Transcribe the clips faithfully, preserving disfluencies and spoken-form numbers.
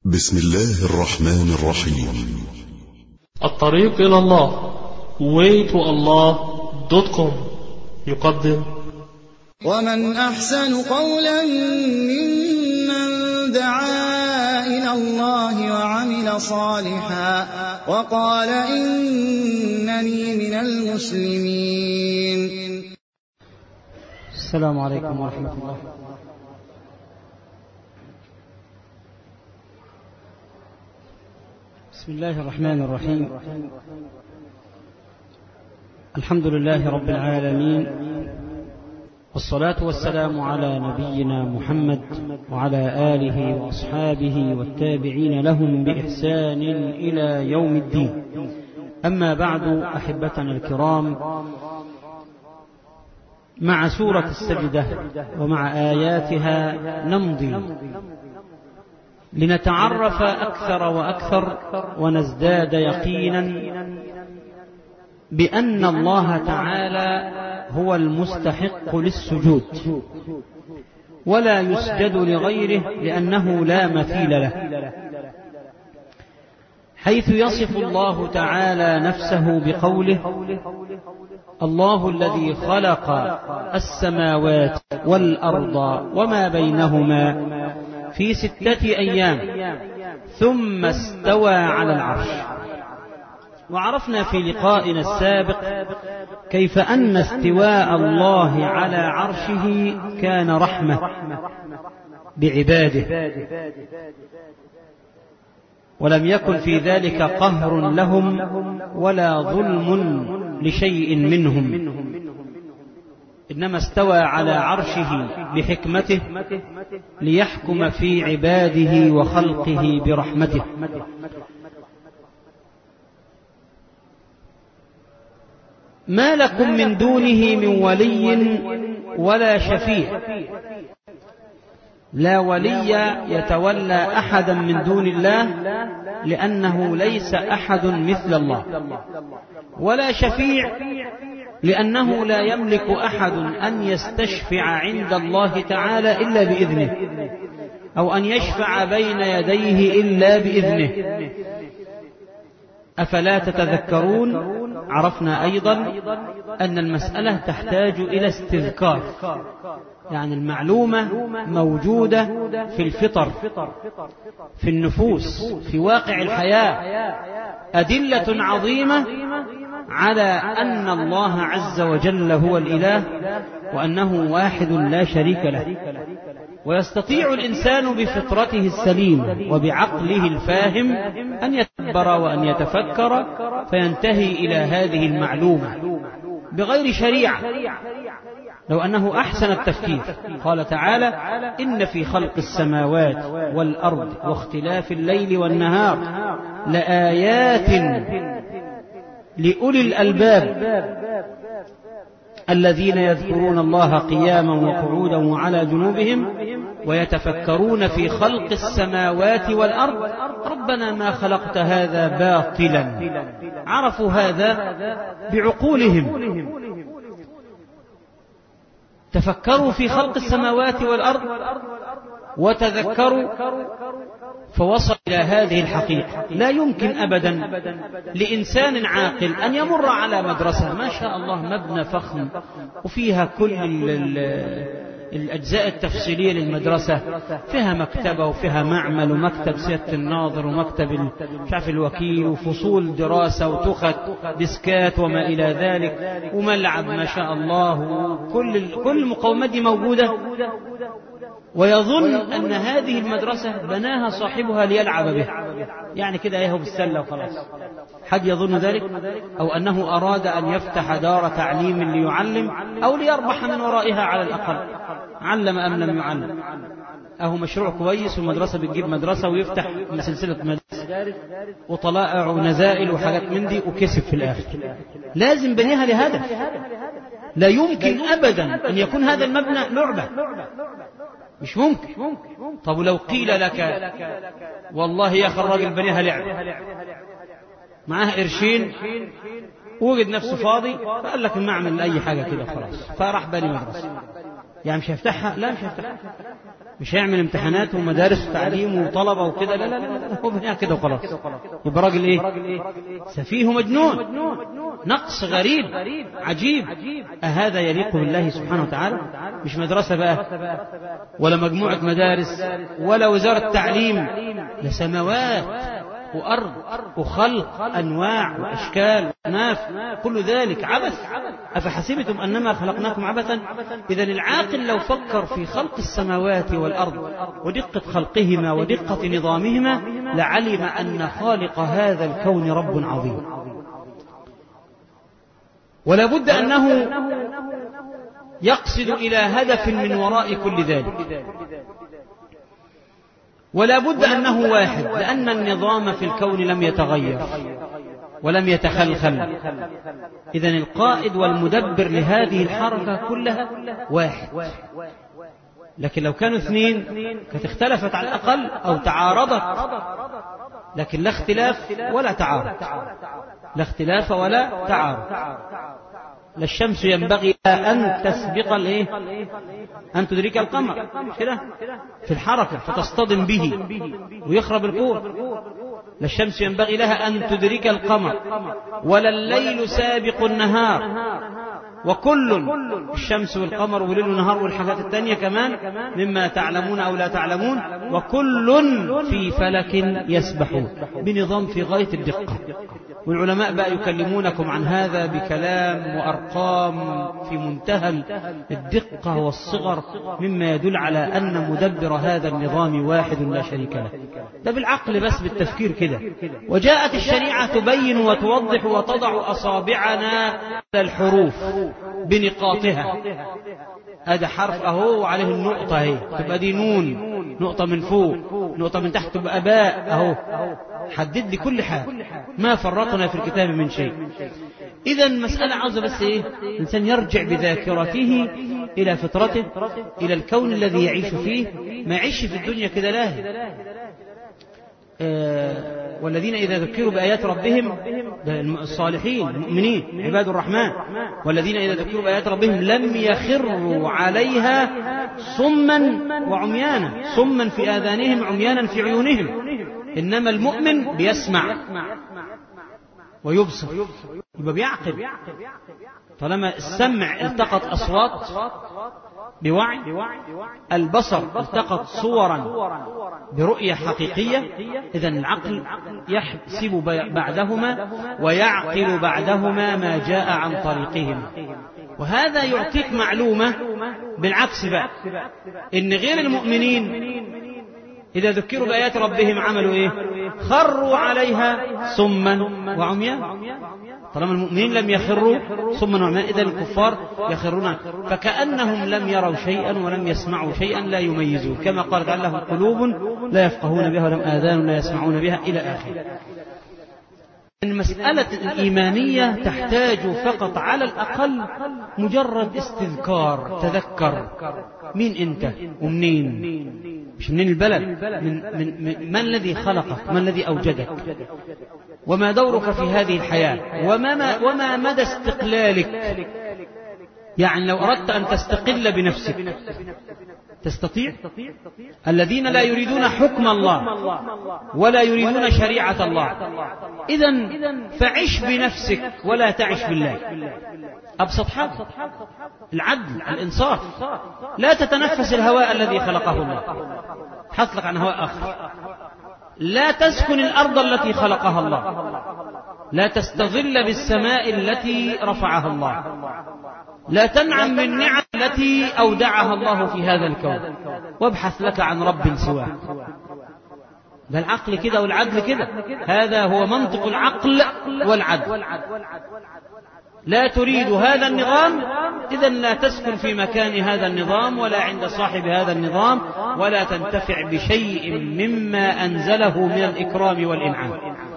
بسم الله الرحمن الرحيم. الطريق إلى الله way to allah دوت كوم يقدم ومن أحسن قولا ممن دعا إلى الله وعمل صالحا وقال إنني من المسلمين. السلام عليكم ورحمة الله. بسم الله الرحمن الرحيم. الحمد لله رب العالمين، والصلاة والسلام على نبينا محمد وعلى آله وأصحابه والتابعين لهم بإحسان إلى يوم الدين. أما بعد، أحبتنا الكرام، مع سورة السجدة ومع آياتها نمضي لنتعرف أكثر وأكثر ونزداد يقينا بأن الله تعالى هو المستحق للسجود، ولا يسجد لغيره لأنه لا مثيل له، حيث يصف الله تعالى نفسه بقوله: الله الذي خلق السماوات والأرض وما بينهما في ستة أيام ثم استوى على العرش. وعرفنا في لقائنا السابق كيف أن استواء الله على عرشه كان رحمة بعباده، ولم يكن في ذلك قهر لهم ولا ظلم لشيء منهم، إنما استوى على عرشه بحكمته ليحكم في عباده وخلقه برحمته. ما لكم من دونه من ولي ولا شفيع. لا ولي يتولى أحدا من دون الله لأنه ليس أحد مثل الله، ولا شفيع لأنه لا يملك أحد أن يستشفع عند الله تعالى إلا بإذنه، أو أن يشفع بين يديه إلا بإذنه. أفلا تتذكرون؟ عرفنا أيضا أن المسألة تحتاج إلى استذكار، يعني المعلومة موجودة في الفطر، في النفوس، في واقع الحياة، أدلة عظيمة على أن الله عز وجل هو الإله، وأنه واحد لا شريك له. ويستطيع الإنسان بفطرته السليمة وبعقله الفاهم أن يتدبر وأن يتفكر فينتهي إلى هذه المعلومة بغير شريعة، لو أنه أحسن التفكير. قال تعالى: إن في خلق السماوات والأرض واختلاف الليل والنهار لآيات لأولي الألباب الذين يذكرون الله قياما وقعودا وعلى جنوبهم ويتفكرون في خلق السماوات والأرض ربنا ما خلقت هذا باطلا. عرفوا هذا بعقولهم، تفكروا في خلق السماوات والأرض وتذكروا فوصل إلى هذه الحقيقة. لا يمكن أبدا لإنسان عاقل أن يمر على مدرسة ما شاء الله مبنى فخم وفيها كل الأجزاء التفصيلية للمدرسة، فيها مكتبة وفيها معمل ومكتب سيادة الناظر ومكتب شاف الوكيل وفصول دراسة وتخت ديسكات وما إلى ذلك وملعب ما شاء الله، وكل كل المقومات دي موجودة، ويظن أن هذه المدرسة بناها صاحبها ليلعب به، يعني كده يهو بالسلة وخلاص. حد يظن ذلك؟ أو أنه أراد أن يفتح دار تعليم ليعلم أو ليربح من ورائها على الأقل، علم أم لم يعلم. أهو مشروع كويس، والمدرسة بتجيب مدرسة ويفتح من سلسلة مدارس وطلائع ونزائل وحاجات من دي وكسب في الآخر. لازم بنيها لهدف، لا يمكن أبدا أن يكون هذا المبنى لعبة، مش ممكن. طب لو قيل لك والله يا أخي الراجل بنيها لعب، معاه قرشين ووجد نفسه فاضي فقال لك ما أعمل أي حاجة كده خلاص، فراح بني مدرسة. يعني مش هيفتحها؟ لا مش هيفتحها. مش هيعمل امتحانات ومدارس وتعليم وطلبة وكده، لا لا لا، هو بناء كده وخلاص. يبقى راجل ايه؟ سفيه مجنون، نقص غريب عجيب. أهذا يليق بالله سبحانه وتعالى؟ مش مدرسة بقى ولا مجموعة مدارس ولا وزارة تعليم، لسماوات وأرض وخلق أنواع وأشكال وناف، كل ذلك عبث. أفحسبتم أنما خلقناكم عبثا؟ إذا العاقل لو فكر في خلق السماوات والأرض ودقة خلقهما ودقة نظامهما لعلم أن خالق هذا الكون رب عظيم. ولا بد أنه يقصد إلى هدف من وراء كل ذلك، ولا بد أنه واحد، لأن النظام في الكون لم يتغير ولم يتخلخل. إذن القائد والمدبر لهذه الحركة كلها واحد. لكن لو كانوا اثنين كانت اختلفت على الأقل أو تعارضت، لكن لا اختلاف ولا تعارض، لا اختلاف ولا تعارض. لا الشمس ينبغي أن تسبق الايه؟ أن تدرك القمر كده في الحركة فتصطدم به ويخرب الكون. لا الشمس ينبغي لها أن تدرك القمر ولا الليل سابق النهار، وكل الشمس والقمر وليل ونهار والحاجات التانية كمان مما تعلمون أو لا تعلمون، وكل في فلك يسبحون، بنظام في غاية الدقة. والعلماء بقى يكلمونكم عن هذا بكلام وأرقام في منتهى الدقة والصغر، مما يدل على أن مدبر هذا النظام واحد لا شريك له. ده بالعقل بس، بالتفكير كده. وجاءت الشريعة تبين وتوضح وتضع أصابعنا على الحروف بنقاطها. هذا حرف أهو وعليه النقطة اهي، تبقى دي نون، نقطة من فوق، نقطة من تحت تبقى باء أهو. حدد لي كل حاجة، ما فرطنا في الكتاب من شيء. إذا مسألة عاوزة بس إيه؟ الإنسان يرجع بذاكرته إلى فطرته، إلى الكون الذي يعيش فيه، ما يعيش في الدنيا كده لاهي. آه والذين إذا ذكروا بآيات ربهم، الصالحين المؤمنين عباد الرحمن، والذين إذا ذكروا بآيات ربهم لم يخروا عليها صما وعميانا، صما في آذانهم عميانا في عيونهم. إنما المؤمن بيسمع ويبصر، يبقى بيعقل. طالما السمع التقط أصوات بوعي، البصر التقط صورا برؤية حقيقية، إذن العقل يحسب بعدهما ويعقل بعدهما ما جاء عن طريقهما. وهذا يعطيك معلومة بالعكس بقى، إن غير المؤمنين إذا ذكروا بآيات ربهم عملوا إيه؟ خروا عليها صما وعميانا. طالما المؤمنين لم يخروا صما وعميانا، إذا الكفار يخرون، فكأنهم لم يروا شيئا ولم يسمعوا شيئا لا يميزون، كما قال تعالى لهم قلوب لا يفقهون بها ولهم آذان لا يسمعون بها إلى آخره. المسألة الإيمانية تحتاج فقط على الأقل مجرد استذكار، تذكر مين أنت ومنين، مش منين البلد، من, من, من, من الذي خلقك، من الذي أوجدك، وما دورك في هذه الحياة، وما, وما مدى استقلالك. يعني لو أردت أن تستقل بنفسك تستطيع؟ الذين لا يريدون حكم الله ولا يريدون شريعة الله، إذن فعش بنفسك ولا تعش بالله. أبسط حاجة العدل، الإنصاف. لا تتنفس الهواء الذي خلقه الله، حصلك عن هواء آخر. لا تسكن الأرض التي خلقها الله، لا تستظل بالسماء التي رفعها الله، لا تنعم من نعم التي أودعها الله في هذا الكون، وابحث لك عن رب سواه. ده العقل كده والعدل كده، هذا هو منطق العقل والعدل. لا تريد هذا النظام، إذن لا تسكن في مكان هذا النظام ولا عند صاحب هذا النظام، ولا تنتفع بشيء مما أنزله من الإكرام والإنعام.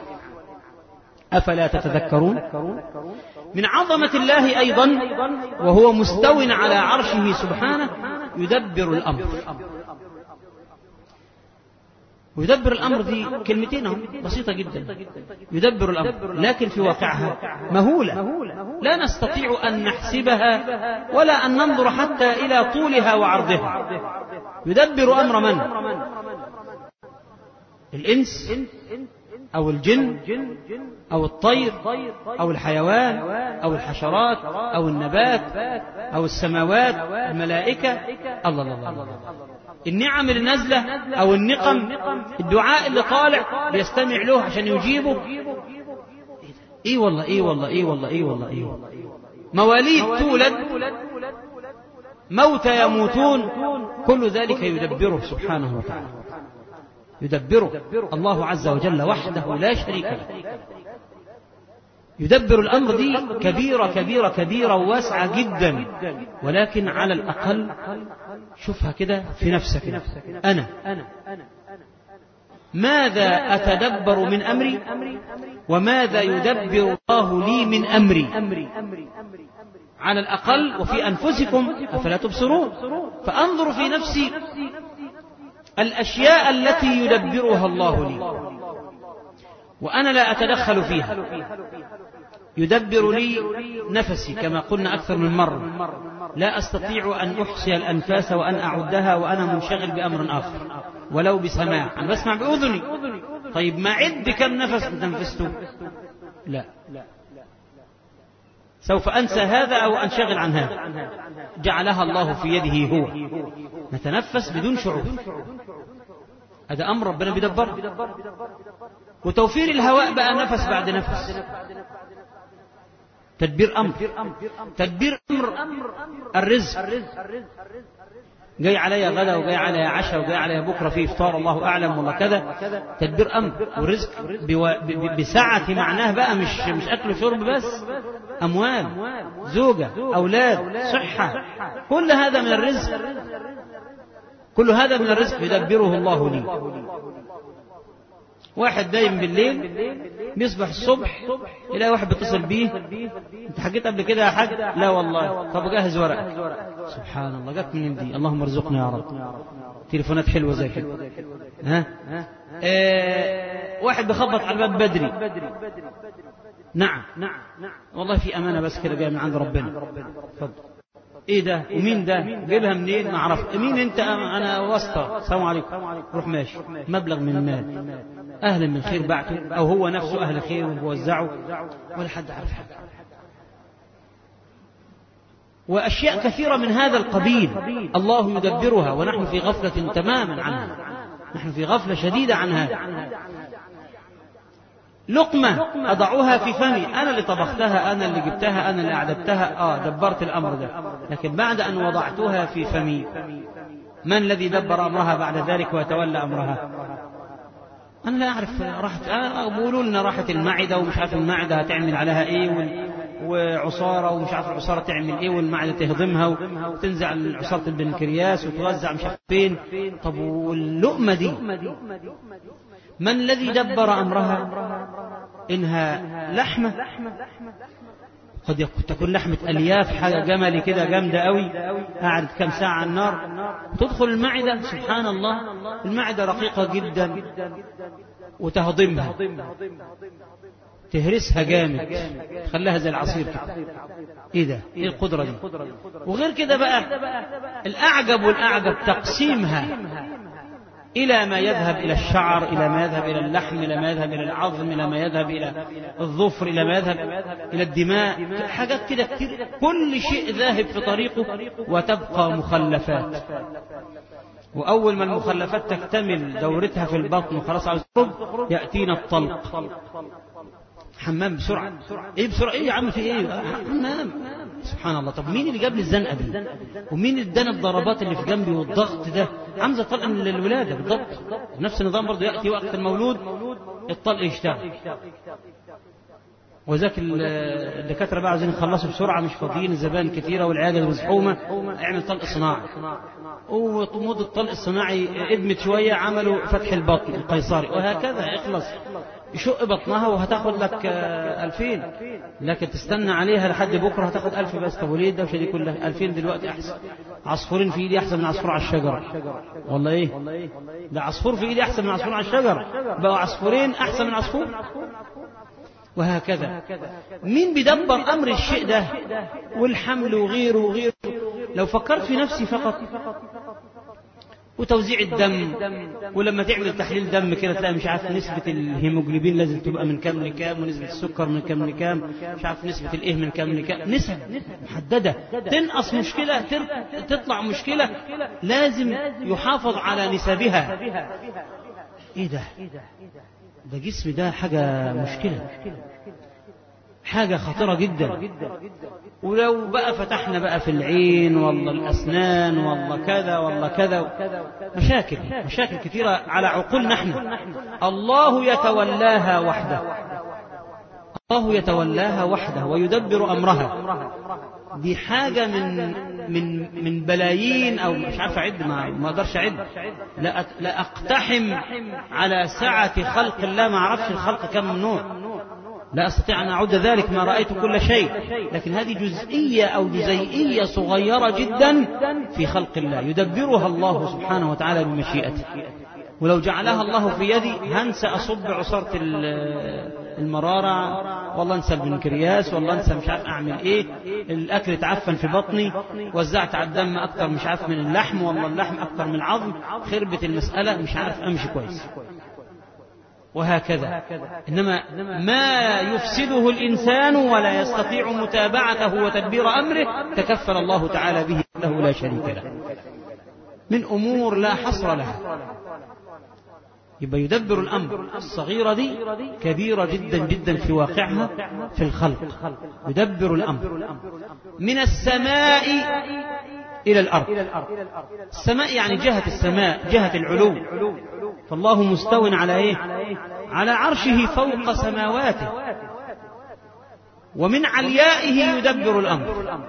أفلا تتذكرون؟ من عظمة الله أيضا وهو مستو على عرشه سبحانه يدبر الأمر. ويدبر الأمر دي كلمتين بسيطة جدا، يدبر الأمر، لكن في واقعها مهولة لا نستطيع أن نحسبها ولا أن ننظر حتى إلى طولها وعرضها. يدبر أمر من؟ الإنس أو الجن أو الطير أو الحيوان أو الحشرات أو النبات أو السماوات، الملائكة، الله الله الله، النعم اللي نازلة أو النقم، الدعاء اللي طالع يستمع له عشان يجيبه. إيه والله إيه والله إيه والله إيه والله إيه والله. مواليد تولد، موتى يموتون، كل ذلك يدبره سبحانه وتعالى، يدبره الله عز وجل وحده لا شريك له. يدبر الأمر دي كبيرة كبيرة كبيرة وواسعة جدا، ولكن على الأقل شوفها كده في نفسك. أنا ماذا أتدبر من أمري وماذا يدبر الله لي من أمري؟ على الأقل وفي أنفسكم أفلا تبصرون. فأنظر في نفسي الأشياء التي يدبرها الله لي وأنا لا أتدخل فيها. يدبر لي نفسي كما قلنا أكثر من مرة، لا أستطيع أن أحصي الأنفاس وأن أعدها وأنا منشغل بأمر آخر ولو بسماع، أنا بسمع بأذني. طيب ما عد كم نفس تنفسته؟ لا، سوف أنسى هذا أو أنشغل عن هذا. جعلها الله في يده هو، نتنفس بدون شعور، هذا أمر ربنا بيدبره. وتوفير الهواء بقى نفس بعد نفس، تدبير أمر. تدبير أمر الرزق، جاي عليا غدا وجاي عليا عشاء وجاي عليا بكرة في إفطار الله أعلم ولا كذا، تدبير أمر. والرزق بسعة معناه بقى مش مش أكل وشرب بس، أموال، زوجة، أولاد، صحة، كل هذا من الرزق، كل هذا من الرزق يدبره الله لي. واحد دايم بالليل بيصبح الصبح يلاقي واحد بيتصل بيه، انت حكيت قبل كده يا حاج؟ لا والله. طب جهز ورقك. سبحان الله، جت منين دي؟ اللهم ارزقنا يا رب. تليفونات حلوه زي كده. ها اه واحد بيخبط على الباب بدري. نعم والله في امانه بس كده جايه من عند ربنا. اتفضل. ايه ده ومين ده جيبها منين؟ ما اعرف. مين انت؟ انا واسطه. السلام عليكم. روح ماشي. مبلغ من المال، اهل من خير بعته او هو نفسه اهل خير ووزعه ولا حد عارف حاجه. واشياء كثيره من هذا القبيل الله يدبرها ونحن في غفله تماما عنها، نحن في غفله شديده عن هذا. لقمة أضعها في فمي، أنا اللي طبختها، أنا اللي جبتها، أنا اللي أعددتها، آه دبرت الأمر ده. لكن بعد أن وضعتها في فمي، من الذي دبر أمرها بعد ذلك وتولى أمرها؟ أنا لا أعرف. راحت أنا بقولوا لنا راحت المعدة ومش عارف المعدة هتعمل عليها إيه، وعصارة ومش عارف العصارة تعمل إيه، والمعدة تهضمها وتنزع عصارة البنكرياس وتوزع مش عارف فين. طب واللقمة دي من الذي دبر أمرها؟ إنها لحمة، قد تكون لحمة ألياف، حاجة جملي كده جامدة قوي، قعدت كم ساعة على النار تدخل المعدة. سبحان الله، المعدة رقيقة جدا وتهضمها، تهرسها جامد، تخليها زي العصير كده. ايه ده؟ ايه القدرة دي؟ وغير كده بقى الأعجب والأعجب تقسيمها إلى ما يذهب إلى الشعر، إلى ما يذهب إلى اللحم، إلى ما يذهب إلى العظم، إلى ما يذهب إلى الظفر، إلى ما يذهب إلى الدماء، حاجات كده كتير، كل شيء ذاهب في طريقه وتبقى مخلفات. وأول ما المخلفات تكتمل دورتها في البطن وخلاص عاوز تخرج، يأتينا الطلق. حمام بسرعة. ايه بسرعة؟ ايه يا عم في ايه؟ حمام. سبحان الله. طب مين اللي جاب لي الزنقة دي؟ ومين اللي ادانا الضربات اللي في جنبي والضغط ده؟ عامزة طلق من الولادة بالضبط. نفس النظام برضه، يأتي وقت المولود الطلق يشتغل. وذاك الدكاترة بقى عايزين يخلصوا بسرعة، مش فاضيين، الزبائن كثيرة والعيادة مزحومة، اعمل طلق صناعي. وطموض الطلق الصناعي ادمت شوية، عملوا فتح البطن القيصري، وهكذا اخلص. يشق بطنها وهتاخد لك ألفين، لكن تستنى عليها لحد بكرة هتاخد ألف بس. طب وليه الدوشة دي كلها؟ ألفين دلوقتي أحسن. عصفورين في إيدي أحسن من عصفور على الشجرة. والله إيه ده عصفور في إيدي أحسن من عصفور على الشجرة، بقوا عصفورين أحسن من عصفور. وهكذا مين بيدبر أمر الشيء ده والحمل وغيره وغيره؟ لو فكرت في نفسي فقط وتوزيع الدم، ولما تعمل تحليل دم كده تلاقي مش عارف نسبة الهيموجلوبين لازم تبقى من كام لكام، ونسبة السكر من كام لكام، مش عارف نسبة الايه من كام لكام، نسب محددة. تنقص مشكلة تطلع مشكلة، لازم يحافظ على نسبها. ايه ده ده جسم ده حاجة مشكلة، حاجة خطيرة جدا. ولو بقى فتحنا بقى في العين والله الأسنان والله كذا والله كذا، مشاكل مشاكل كثيرة على عقولنا نحن. الله يتولاها وحده، الله يتولاها وحده ويدبر أمرها. دي حاجة من من من بلايين، أو مش عارف أعد، ما ما أقدرش أعد، لا لا أقتحم على سعة خلق الله، ما أعرفش الخلق كم نوع، لا أستطيع أن أعد ذلك، ما رأيت كل شيء، لكن هذه جزئية أو جزيئية صغيرة جدا في خلق الله يدبرها الله سبحانه وتعالى بمشيئته. ولو جعلها الله في يدي هنسى أصب عصارة المرارة، والله انسى البنكرياس، والله انسى مش عارف أعمل إيه، الأكل اتعفن في بطني، وزعت على الدم أكتر مش عارف من اللحم، والله اللحم أكتر من العظم، خربت المسألة، مش عارف أمشي كويس. وهكذا. إنما ما يفسده الإنسان ولا يستطيع متابعته وتدبير أمره تكفل الله تعالى به له لا شريك له، من أمور لا حصر لها. يبقى يدبر الأمر. الصغيرة دي كبيرة جدا جدا في واقعها في الخلق. يدبر الأمر من السماء إلى الأرض. السماء يعني جهة السماء، جهة العلو، فالله مستو على إيه؟ على عرشه فوق سماواته، ومن عليائه يدبر الأمر.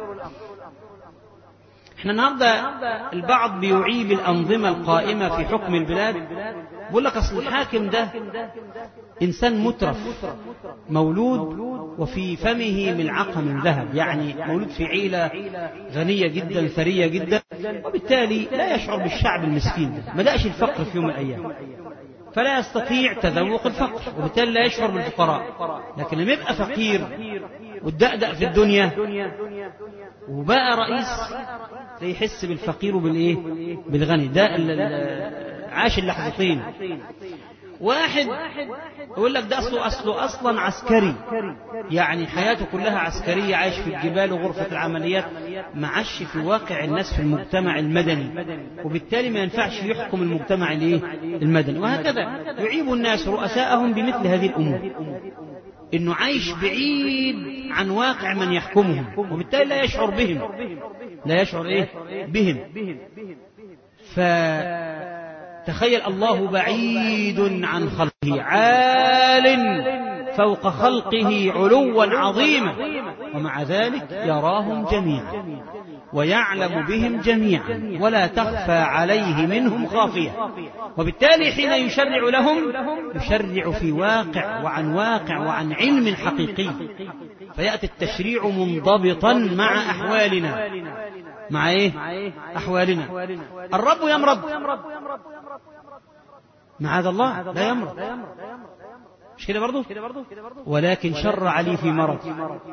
احنا النهارده البعض بيعيب الأنظمة القائمة في حكم البلاد، بيقول لك أصل الحاكم ده إنسان مترف، مولود وفي فمه ملعقة من ذهب، يعني مولود في عيلة غنية جدا ثرية جدا، وبالتالي لا يشعر بالشعب المسكين ده، ما دقش الفقر في يوم من الأيام، فلا يستطيع تذوق الفقر، وبالتالي لا يشعر بالفقراء. لكن لما يبقى فقير والدأدأ في الدنيا وبقى رئيس يحس بالفقير وبالإيه؟ بالغني. ده عاش اللحظتين. واحد يقول لك ده أصله أصله أصلا عسكري، يعني حياته كلها عسكرية، عايش في الجبال وغرفة العمليات، ما عاش في واقع الناس في المجتمع المدني، وبالتالي ما ينفعش يحكم المجتمع المدني. وهكذا يعيب الناس رؤساءهم بمثل هذه الأمور، إنه عايش بعيد عن واقع من يحكمهم، وبالتالي لا يشعر بهم، لا يشعر إيه بهم. فتخيل الله بعيد عن خلقه، عال فوق خلقه علوا عظيما، ومع ذلك يراهم جميعا ويعلم بهم جميعا ولا تخفى عليه منهم خافية. وبالتالي حين يشرع لهم يشرع في واقع وعن واقع وعن علم حقيقي، فيأتي التشريع منضبطا مع أحوالنا. مع إيه؟ أحوالنا. الرب يمرض، معاذ الله لا يمرض، مش كده برضو؟ ولكن شرع لي في مرض،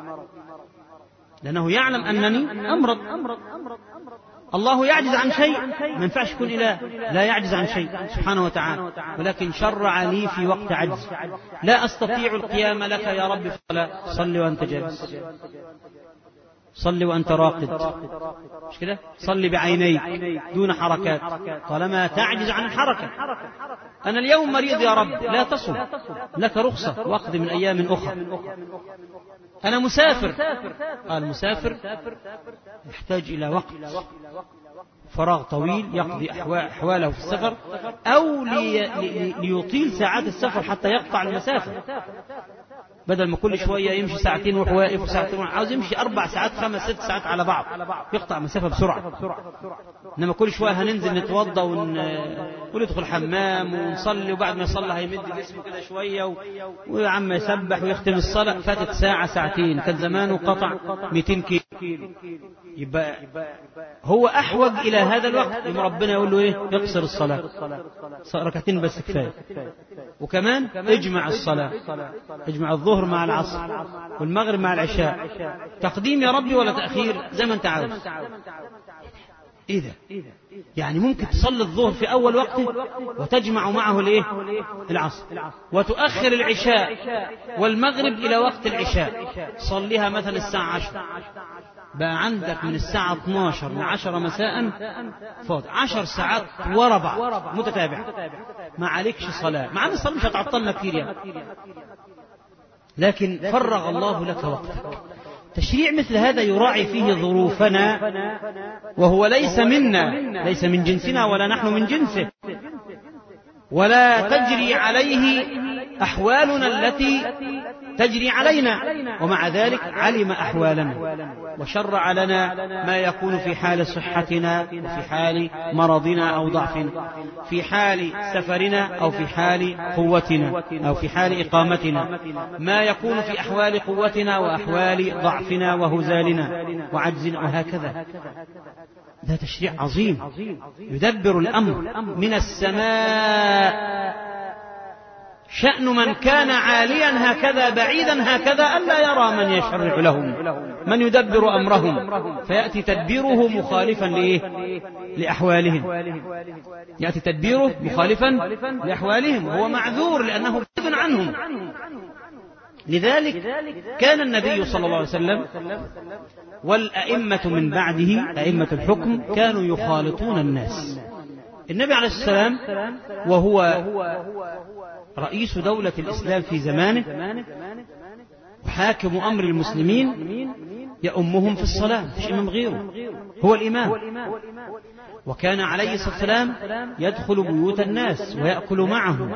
لأنه يعلم أنني أمرض. الله يعجز عن شيء؟ ما ينفعش يكون إله، لا يعجز عن شيء سبحانه وتعالى، ولكن شرع لي في وقت عجز. لا أستطيع القيام لك يا رب في الصلاة، صل وأنت جالس، صل وأنت راقد، مش كده؟ صل بعينيك دون حركات طالما تعجز عن الحركة. أنا اليوم مريض يا رب، لا تصم، لك رخصة وقت من أيام أخرى. أنا مسافر، قال مسافر يحتاج إلى وقت فراغ طويل يقضي أحواله في السفر، أو لي ليطيل ساعات السفر حتى يقطع المسافة. بدل ما كل شوية يمشي ساعتين ويروح واقف وساعتين، عاوز يمشي أربع ساعات خمس ست ساعات على بعض، يقطع مسافة بسرعة. إنما كل شوية هننزل نتوضى ون... وندخل حمام ونصلي، وبعد ما يصلي هيمد جسمه كده شوية و... وعم يسبح ويختم الصلاة، فاتت ساعة ساعتين، كان زمانه قطع مئتين كيلو. يبقى هو أحوج إلى هذا الوقت، يوم ربنا يقول له إيه؟ يقصر الصلاة ركعتين بس كفاية. وكمان اجمع الصلاة، اجمع الظهر مع العصر والمغرب مع العشاء، تقديم يا ربي ولا تأخير زي ما انت عاوز. ايه ده؟ يعني ممكن تصلي الظهر في اول وقته وتجمع معه الايه؟ العصر، وتؤخر العشاء والمغرب الى وقت العشاء، صليها مثلا الساعة عشرة، بقى عندك من الساعة اثناشر لعشرة مساء فاضي، عشر ساعات ورا بعض متتابعة، ما عليكش صلاة، مع ان الصلاة مش هتعطلنا كتير يعني، لكن فرغ الله لك وقتك. تشريع مثل هذا يراعي فيه ظروفنا، وهو ليس منا، ليس من جنسنا ولا نحن من جنسه، ولا تجري عليه أحوالنا التي تجري علينا، ومع ذلك علم أحوالنا وشرع لنا ما يكون في حال صحتنا وفي حال مرضنا أو ضعفنا، في حال سفرنا أو في حال قوتنا أو في حال إقامتنا، ما يكون في أحوال قوتنا وأحوال ضعفنا وهزالنا وعجزنا، وهكذا. ده تشريع عظيم يدبر الأمر من السماء. شأن من كان عاليا هكذا بعيدا هكذا ألا يرى من يشرع لهم، من يدبر أمرهم، فيأتي تدبيره مخالفا لإيه؟ لأحوالهم، يأتي تدبيره مخالفا لأحوالهم، وهو معذور لأنه بعيد عنهم. لذلك كان النبي صلى الله عليه وسلم والأئمة من بعده، أئمة الحكم، كانوا يخالطون الناس. النبي عليه السلام وهو رئيس دولة الإسلام في زمانه وحاكم أمر المسلمين يأمهم في الصلاة، مفيش إمام غيره، هو الإمام. وكان عليه الصلاة والسلام يدخل بيوت الناس ويأكل معهم،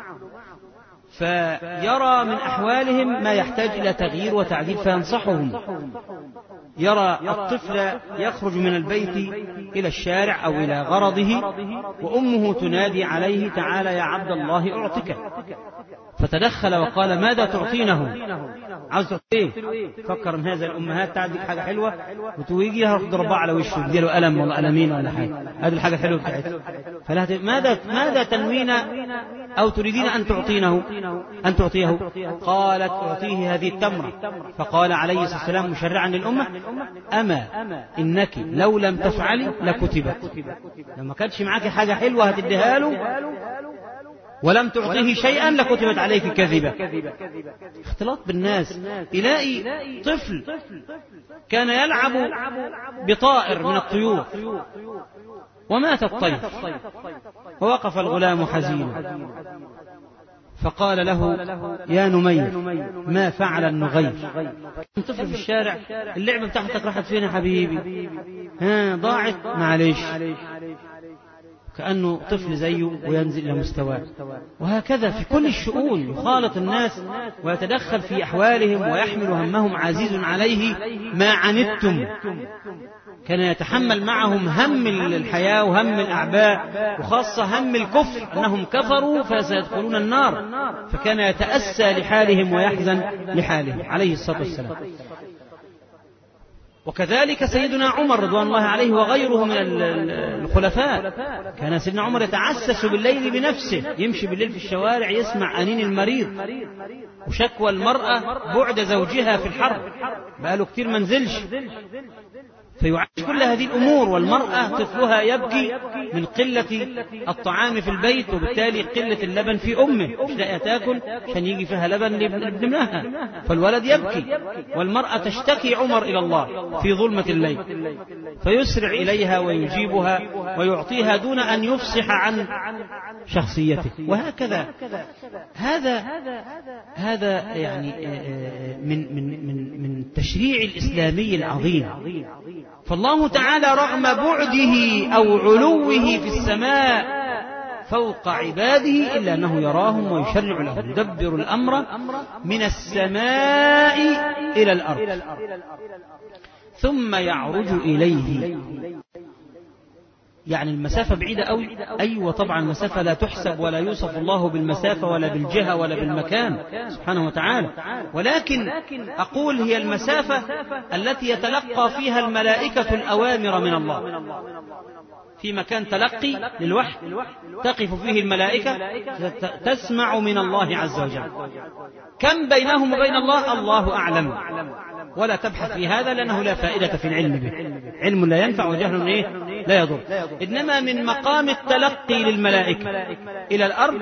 فيرى من أحوالهم ما يحتاج إلى تغيير وتعديل فينصحهم. يرى الطفل يخرج من البيت إلى الشارع أو إلى غرضه وأمه تنادي عليه: تعالى يا عبد الله أعطك. فتدخل وقال: ماذا تعطينه؟ عاوز تعطيه؟ فكر ان هذا الامهات تعدي حاجه حلوه وتويجي يروح ضربها على وشه يديله قلم ولا قلمين ولا حاجه، هذه الحاجه الحلوه بتاعتها. فلا ماذا ماذا تنوين او تريدين ان تعطينه ان تعطيه؟ قالت: اعطيه هذه التمره. فقال عليه الصلاه والسلام مشرعا للامه: اما انك لو لم تفعلي لكتبت. لما كانتش معاك حاجه حلوه هتديها له ولم تعطيه شيئا لكتبت عليك كذبة. اختلاط بالناس. إلهي طفل كان يلعب بطائر من الطيور ومات الطير، ووقف الغلام حزينا فقال له: يا نمير ما فعل النغير؟ طفل في الشارع، اللعبة بتاعتك راحت فين يا حبيبي؟ ها ضاعت؟ معلش. كأنه طفل زيه وينزل إلى مستواه. وهكذا في كل الشؤون يخالط الناس ويتدخل في أحوالهم ويحمل همهم. عزيز عليه ما عنتم، كان يتحمل معهم هم الحياة وهم الأعباء، وخاصة هم الكفر أنهم كفروا فسيدخلون النار، فكان يتأسى لحالهم ويحزن لحالهم عليه الصلاة والسلام. وكذلك سيدنا عمر رضوان الله عليه وغيره من الخلفاء، كان سيدنا عمر يتعسس بالليل بنفسه، يمشي بالليل في الشوارع يسمع أنين المريض وشكوى المرأة بعد زوجها في الحرب، بقاله كتير منزلش، فيعيش كل هذه الأمور. والمرأة طفلها يبكي من قلة الطعام في البيت، وبالتالي قلة اللبن في أمه، مش لاقية تاكل عشان يجي فيها لبن لابنها، فالولد يبكي، والمرأة تشتكي عمر إلى الله في ظلمة الليل، فيسرع إليها ويجيبها ويعطيها دون أن يفصح عن شخصيته. وهكذا هذا هذا يعني من من من من التشريع الإسلامي العظيم. فالله تعالى رغم بعده أو علوه في السماء فوق عباده إلا أنه يراهم ويشرع لهم، يدبر الأمر من السماء إلى الأرض ثم يعرج إليه. يعني المسافة بعيدة أوي. أيوة طبعا المسافة لا تحسب ولا يوصف الله بالمسافة ولا بالجهة ولا بالمكان سبحانه وتعالى، ولكن أقول هي المسافة التي يتلقى فيها الملائكة الأوامر من الله. في مكان تلقي للوحي تقف فيه الملائكة تسمع من الله عز وجل. كم بينهم وبين الله الله أعلم، ولا تبحث في هذا لأنه لا فائدة في العلم به، علم لا ينفع وجهل إيه لا يضر. إنما من مقام التلقي للملائكة إلى الأرض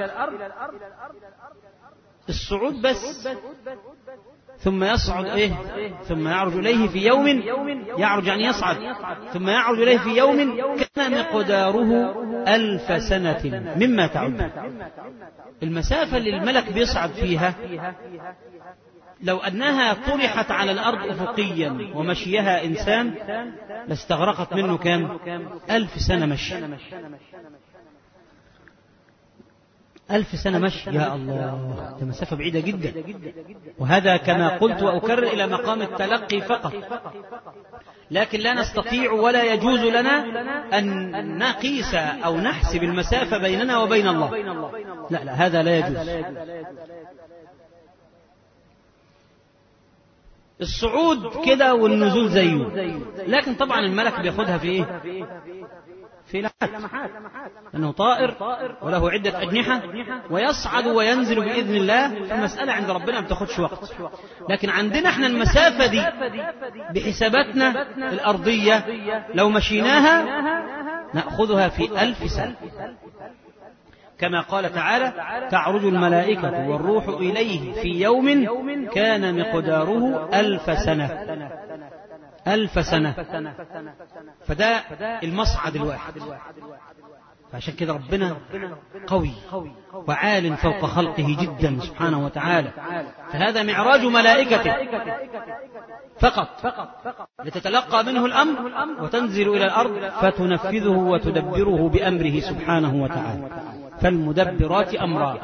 الصعود بس، ثم يصعد إيه ثم يعرج إليه في يوم، يعرج يعني يصعد، ثم يعرج إليه في يوم كان مقداره ألف سنة مما تعد. المسافة اللي الملك بيصعد فيها لو أنها طرحت على الأرض أفقيا ومشيها إنسان لاستغرقت منه كام؟ ألف سنة مشي. ألف سنة مشي، يا الله، ده مسافة بعيدة جدا. وهذا كما قلت وأكرر إلى مقام التلقي فقط، لكن لا نستطيع ولا يجوز لنا أن نقيس أو نحسب المسافة بيننا وبين الله، لا لا هذا لا يجوز. الصعود كده والنزول زيه، لكن طبعا الملك بياخدها في ايه؟ في لمحات، لأنه طائر وله عدة أجنحة ويصعد وينزل بإذن الله. المسألة عند ربنا ما بتاخدش وقت، لكن عندنا احنا المسافة دي بحساباتنا الأرضية لو مشيناها نأخذها في ألف سنة، كما قال تعالى تعرج الملائكة والروح إليه في يوم كان مقداره ألف سنة. ألف سنة، فده المصعد الواحد. فعشان كده ربنا قوي وعال فوق خلقه جدا سبحانه وتعالى. فهذا معراج ملائكته فقط لتتلقى منه الأمر وتنزل إلى الأرض فتنفذه وتدبره بأمره سبحانه وتعالى. فالمدبرات أمرا.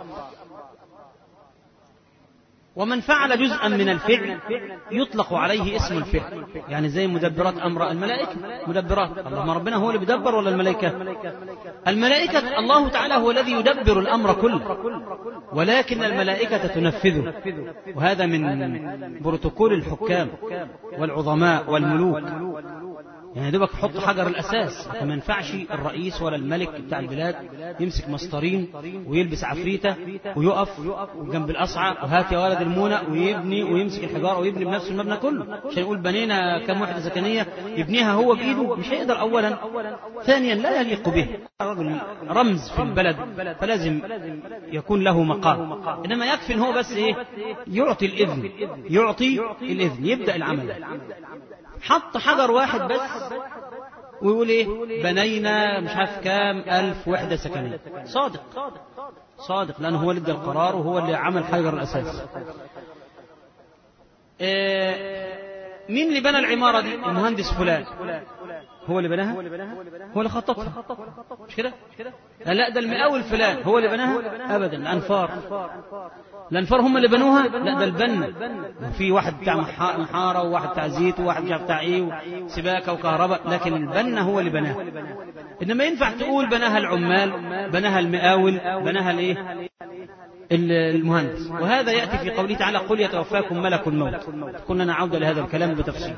ومن فعل جزءا من الفعل يطلق عليه اسم الفعل، يعني زي مدبرات أمر الملائكة مدبرات. اللهم ربنا هو اللي بيدبر ولا الملائكة؟ الملائكة الله تعالى هو الذي يدبر الأمر كله، ولكن الملائكة تنفذه. وهذا من بروتوكول الحكام والعظماء والملوك، يعني دوبك حط حجر الأساس. ما ينفعش الرئيس ولا الملك بتاع البلاد يمسك مسطرين ويلبس عفريتة ويقف جنب الأصعى وهات يا ولد المونة ويبني ويمسك الحجارة ويبني بنفس المبنى كله. عشان يقول بنينا كم وحدة سكنية يبنيها هو بإيده، مش هيقدر أولا. ثانيا لا يليق به، رجل رمز في البلد فلازم يكون له مقام. إنما يكفي هو بس إيه يعطي الإذن، يعطي الإذن يبدأ العمل. حط حجر واحد بس ويقول ايه بنينا مش عارف كام ألف وحدة سكنية. صادق صادق لأنه هو اللي ادى القرار وهو اللي عمل حجر الأساس. إيه مين اللي بنى العمارة دي؟ المهندس فلان هو اللي بناها، هو اللي خططها، مش كده؟ لا ده المقاول فلان هو اللي بناها؟ أبدا. الأنفار الأنفار هم اللي بنوها؟ لا ده البنا. في واحد بتاع محارة وواحد بتاع زيت وواحد بتاع ايه سباكة وكهرباء، لكن البنا هو اللي بناها. إنما ينفع تقول بناها العمال، بناها المقاول، بناها الايه المهندس. وهذا يأتي في قوله تعالى قل يتوفاكم ملك الموت. كنا نعود لهذا الكلام بتفصيل.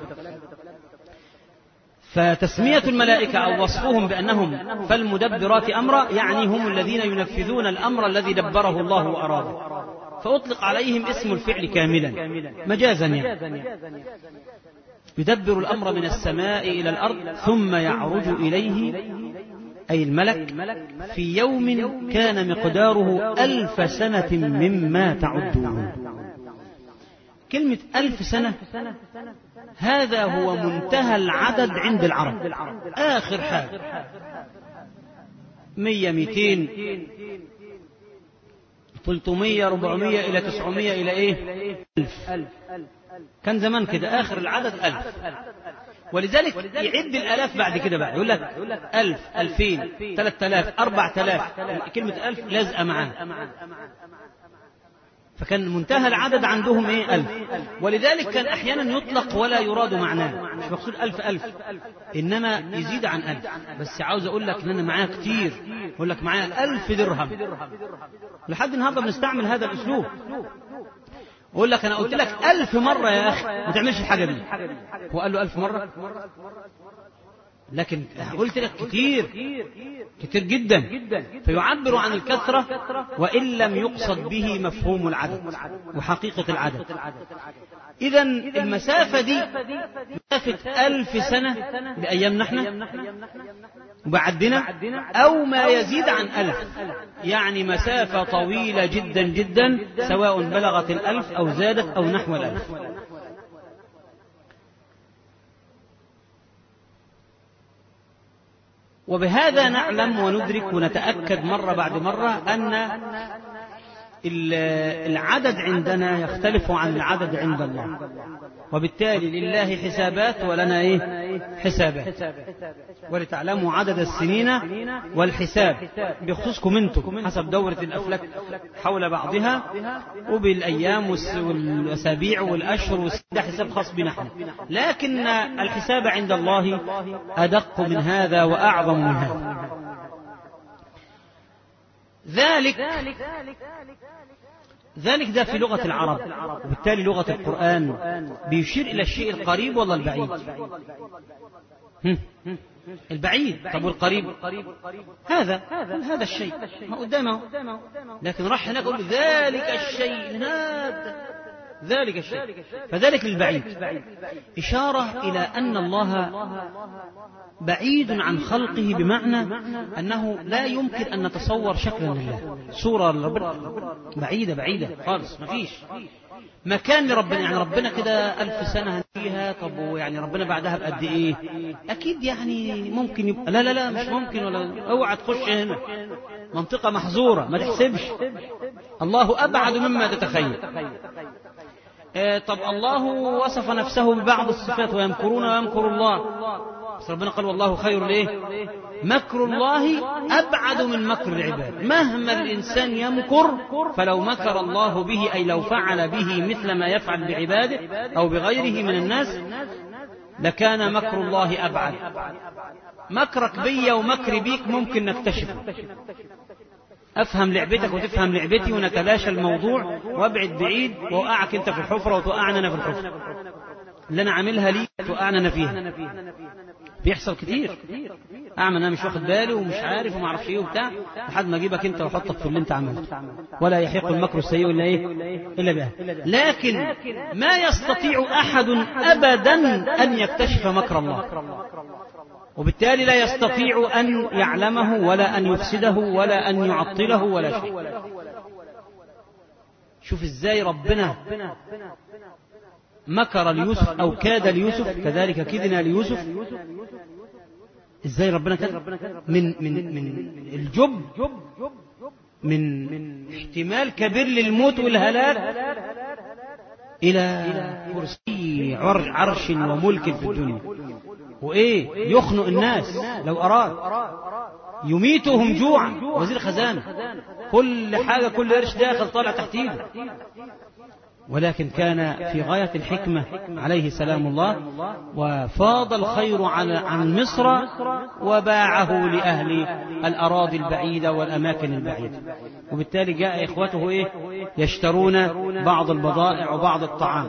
فتسمية الملائكة أو وصفهم بأنهم فالمدبرات أمرا يعني هم الذين ينفذون الأمر الذي دبره الله وأراده، فأطلق عليهم اسم الفعل كاملا مجازا، يعني يدبر الأمر من السماء إلى الأرض ثم يعرج إليه أي الملك في يوم كان مقداره ألف سنة مما تعدون. كلمة ألف سنة هذا هو منتهى العدد عند العرب، آخر حاجة مية ميتين ثلاثمية ربعمية إلى تسعمية إلى إيه ألف. كان زمان كده آخر العدد ألف. ولذلك يعد الآلاف بعد كده بقى، يقول لك ألف، ألفين، ثلاثة آلاف، أربعة آلاف، كلمة ألف لازقة معاه. فكان منتهى العدد عندهم ايه؟ ألف. ولذلك كان أحيانا يطلق ولا يراد معناه، مش مقصود ألف ألف، إنما يزيد عن ألف. بس عاوز أقول لك إن أنا معايا كتير، أقول لك معايا ألف درهم. لحد النهارده بنستعمل هذا الأسلوب. أقول لك أنا قلت لك ألف مرة يا أخي ما تعملش الحاجة دي. هو قال له ألف مرة؟ لكن قلت لك كتير كتير جدا، فيعبر عن الكثرة وإن لم يقصد به مفهوم العدد وحقيقة العدد. إذن المسافة دي مسافة ألف سنة بأيامنا احنا وبعدنا، أو ما يزيد عن ألف، يعني مسافة طويلة جدا جدا، سواء بلغت الألف أو زادت أو نحو الألف. وبهذا نعلم وندرك ونتأكد مرة بعد مرة أن العدد عندنا يختلف عن العدد عند الله، وبالتالي لله حسابات ولنا إيه؟ حسابات. ولتعلموا عدد السنين والحساب بخصوصكم انتم حسب دورة الأفلاك حول بعضها، وبالأيام والأسابيع والأشهر والسنة حساب خاص بنا احنا، لكن الحساب عند الله أدق من هذا وأعظم من هذا. ذلك ذلك ده في لغة العرب، وبالتالي لغة القرآن بيشير إلى الشيء القريب ولا البعيد؟ البعيد. طب والقريب؟ هذا هذا الشيء ما قدامه، لكن راح هناك يقول ذلك الشيء، هذا ذلك الشيء، فذلك للبعيد، إشارة إلى أن الله بعيد عن خلقه، بمعنى أنه لا يمكن أن نتصور شكلا لله، صورة لربنا بعيدة بعيدة خالص، ما فيش مكان لربنا. يعني ربنا كده ألف سنة هنجيها، طب يعني ربنا بعدها بقد إيه؟ أكيد يعني ممكن يبقى، لا لا لا مش ممكن، ولا اوعى تخش هنا، منطقة محظورة ما تحسبش، الله أبعد مما تتخيل. آه طب الله وصف نفسه ببعض الصفات، ويمكرون ويمكر الله، بس ربنا قال والله خير ليه؟ مكر الله أبعد من مكر العباد. مهما الإنسان يمكر، فلو مكر الله به، أي لو فعل به مثل ما يفعل بعباده أو بغيره من الناس، لكان مكر الله أبعد. مكرك بي ومكر بيك ممكن نكتشفه، أفهم لعبتك وتفهم لعبتي ونتلاشى الموضوع، وابعد بعيد وأوقعك أنت في الحفرة وتوقعنا أنا في الحفرة، اللي أنا عاملها لي توقعنا أنا فيها. بيحصل كتير، أعمل أنا مش واخد بالي ومش عارف وما أعرفش إيه وبتاع، لحد ما أجيبك أنت وأحطك في اللي أنت عملته. ولا يحيق المكر السيء إلا إيه؟ إلا به. لكن ما يستطيع أحد أبدا أن يكتشف مكر الله، وبالتالي لا يستطيع أن يعلمه ولا أن يفسده ولا أن يعطله ولا شيء. شوف إزاي ربنا مكر ليوسف أو كاد ليوسف، كذلك كدنا ليوسف. إزاي ربنا كاد من من من الجب، من احتمال كبير للموت والهلاك، إلى كرسي عرش وملك في الدنيا، وإيه يخنق الناس لو أراد، يميتهم جوعا، وزير خزانة، كل حاجة كل قرش داخل طالع تحتيه. ولكن كان في غاية الحكمة عليه سلام الله، وفاض الخير عن مصر وباعه لأهل الأراضي البعيدة والأماكن البعيدة، وبالتالي جاء إخوته إيه؟ يشترون بعض البضائع وبعض الطعام.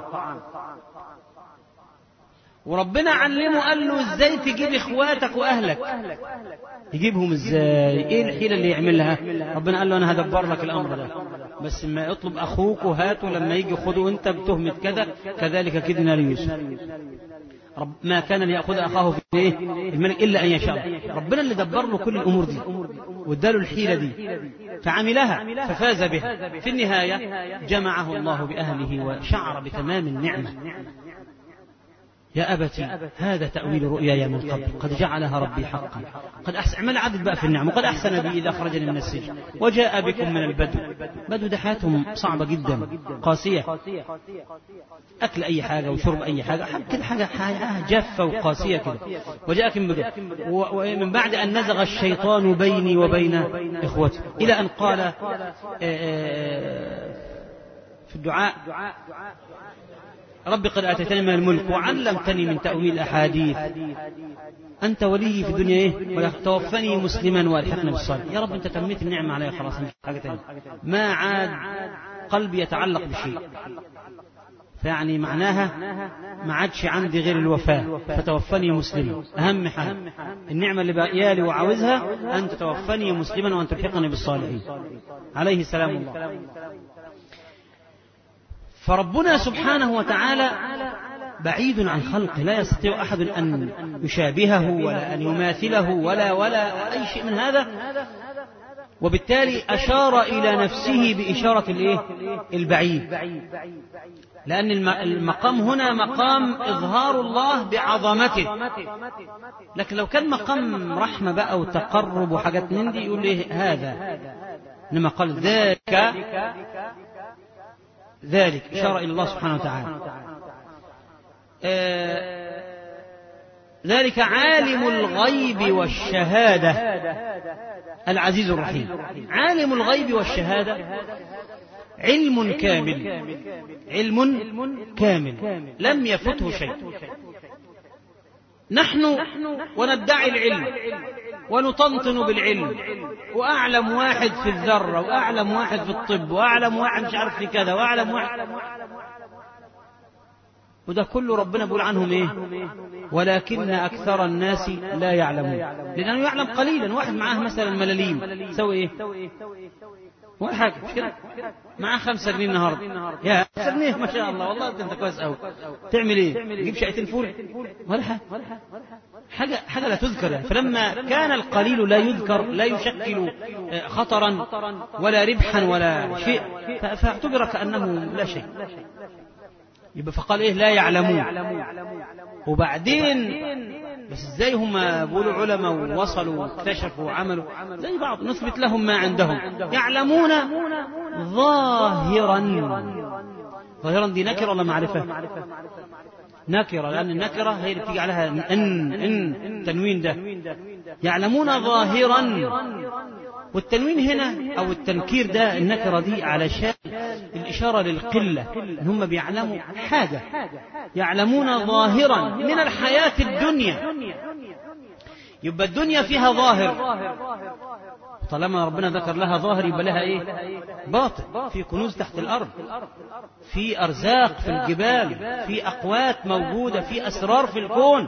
وربنا علمه قال له ازاي تجيب اخواتك واهلك. يجيبهم ازاي؟ ايه الحيلة اللي يعملها؟ ربنا قال له انا هدبر لك الامر ده، بس ما اطلب اخوك وهاته، لما يجي خده انت بتهمة كذا، كذلك كدنا ليوسف. رب ما كان ليأخذ اخاه في ايه؟ الملك الا ان يشاء. ربنا اللي دبر له كل الامور دي واداله الحيلة دي، فعملها ففاز بها. في النهاية جمعه الله باهله وشعر بتمام النعمة. يا أبتي هذا تأويل رؤياي من قبل قد جعلها ربي حقا قد أحسن عمل عدد بقى في النعم وقد أحسن بي إذا خرجني من السجن وجاء بكم من البدو. بدو ده حياتهم صعبة جدا قاسية، أكل أي حاجة وشرب أي حاجة كده حاجة حياة جافة وقاسية كده. وجاءكم بدو ومن بعد أن نزغ الشيطان بيني وبين إخوتي إلى أن قال في الدعاء رب قد آتيتني من الملك وعلمتني من تأويل الأحاديث أنت ولي في الدنيا إيه ولا توفني مسلما والحقني بالصالحين. يا رب أنت تميت النعمة علي خلاص مش حاجة تانية، ما عاد قلبي يتعلق بشيء، فيعني معناها ما عادش عندي غير الوفاة فتوفني مسلما. أهم حاجة النعمة اللي باقيالي وعاوزها أن تتوفني مسلما وأن تلحقني بالصالحين عليه السلام الله. فربنا سبحانه وتعالى بعيد عن خلقه، لا يستطيع أحد أن يشابهه ولا أن يماثله ولا ولا أي شيء من هذا، وبالتالي أشار إلى نفسه بإشارة الإيه؟ البعيد، لأن المقام هنا مقام إظهار الله بعظمته. لكن لو كان مقام رحمة بقى وتقرب وحاجات من دي يقول إيه هذا، إنما قال ذاك ذلك إشارة إلى الله سبحانه وتعالى. آه ذلك عالم الغيب والشهادة العزيز الرحيم. عالم الغيب والشهادة علم كامل، علم كامل لم يفته شيء. نحن وندعي العلم ونطنطن بالعلم، وأعلم واحد في الذرة وأعلم واحد في الطب وأعلم واحد مش عارف في كذا وأعلم واحد، وده كله ربنا بيقول عنهم إيه؟ ولكن أكثر الناس لا يعلمون، لأنه يعلم قليلا. واحد معاه مثلا ملاليم سوي إيه؟ ولا حاجة مش كده، معاه خمسة جنيه النهاردة، يا خمسة جنيه ما شاء الله والله أنت كويس أوي، تعمل إيه؟ تجيب شقتين فول ولا حاجة، حاجة حاجة لا تذكر يعني. فلما كان القليل لا يذكر لا يشكل خطرا ولا ربحا ولا شيء، فاعتبر كأنه لا شيء. يبقى فقال إيه لا يعلمون. وبعدين بس ازاي هم بيقولوا علماء ووصلوا واكتشفوا وعملوا زي بعض، نثبت لهم ما عندهم. يعلمون ظاهرا. ظاهرا دي نكرة ولا معرفة؟ نكرة، لأن النكرة هي اللي بتيجي عليها ان ان تنوين ده. يعلمون ظاهرا، والتنوين هنا أو التنكير ده النكرة دي علشان الإشارة للقلة، إن هم بيعلموا حاجة. يعلمون ظاهرا من الحياة الدنيا، يبقى الدنيا فيها ظاهر، طالما ربنا ذكر لها ظاهر يبقى لها إيه؟ باطن. في كنوز تحت الأرض، في أرزاق في الجبال، في أقوات موجودة، في أسرار في الكون.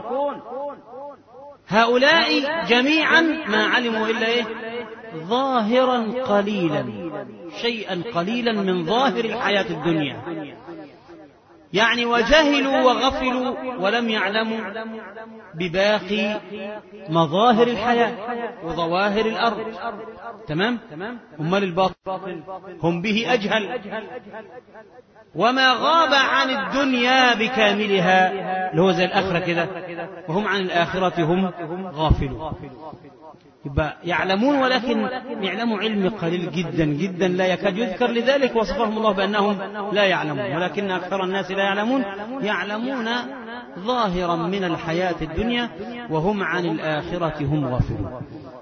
هؤلاء جميعا ما علموا إلا إيه؟ ظاهرا قليلا، شيئا قليلا من ظاهر الحياة الدنيا، يعني وجهلوا وغفلوا ولم يعلموا بباقي مظاهر الحياة وظواهر الأرض. تمام؟ أمال الباطل هم به أجهل، وما غاب عن الدنيا بكاملها اللي هو زي الآخرة كده، وهم عن الآخرة هم غافلون. يبقى يعلمون ولكن يعلموا علم قليل جدا جدا لا يكاد يذكر، لذلك وصفهم الله بأنهم لا يعلمون، ولكن أكثر الناس لا يعلمون. يعلمون ظاهرا من الحياة الدنيا وهم عن الآخرة هم غافلون.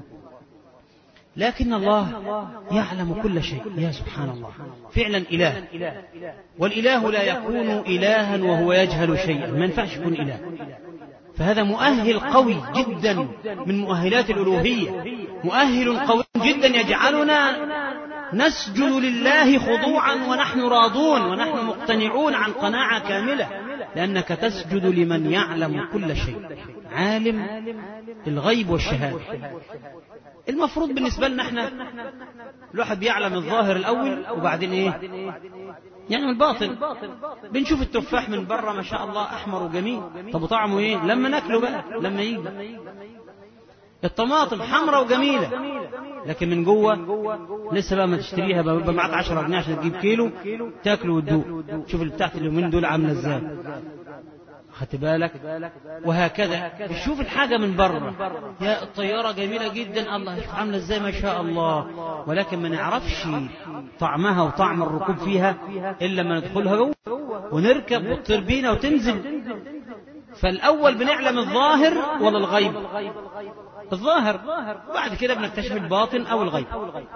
لكن الله يعلم كل شيء، يا سبحان الله، فعلا إله، والإله لا يكون إلها وهو يجهل شيئا، ما ينفعش يكون إله. فهذا مؤهل قوي جدا من مؤهلات الألوهية، مؤهل قوي جدا يجعلنا نسجد لله خضوعا ونحن راضون ونحن مقتنعون عن قناعة كاملة، لأنك تسجد لمن يعلم كل شيء، عالم الغيب والشهادة. المفروض بالنسبة لنا احنا الواحد بيعلم الظاهر الأول وبعدين ايه يعني الباطن. بنشوف التفاح من بره ما شاء الله أحمر وجميل، طب وطعمه ايه لما ناكله بقى لما يجي؟ الطماطم حمرة وجميلة لكن من جوه لسه بقى ما تشتريها بقى معاك عشرة جنيه عشان تجيب كيلو تاكله وتدوق. شوف البتاعت اليومين دول عاملة ازاي، خدت بالك؟ وهكذا بتشوف الحاجة من بره، يا الطيارة جميلة جدا، الله شوف عاملة ازاي ما شاء الله، ولكن ما نعرفش طعمها وطعم الركوب فيها إلا لما ندخلها جوه ونركب وتطير بينا وتنزل. فالأول بنعلم الظاهر ولا الغيب؟ الظاهر، وبعد كده بنكتشف الباطن أو الغيب.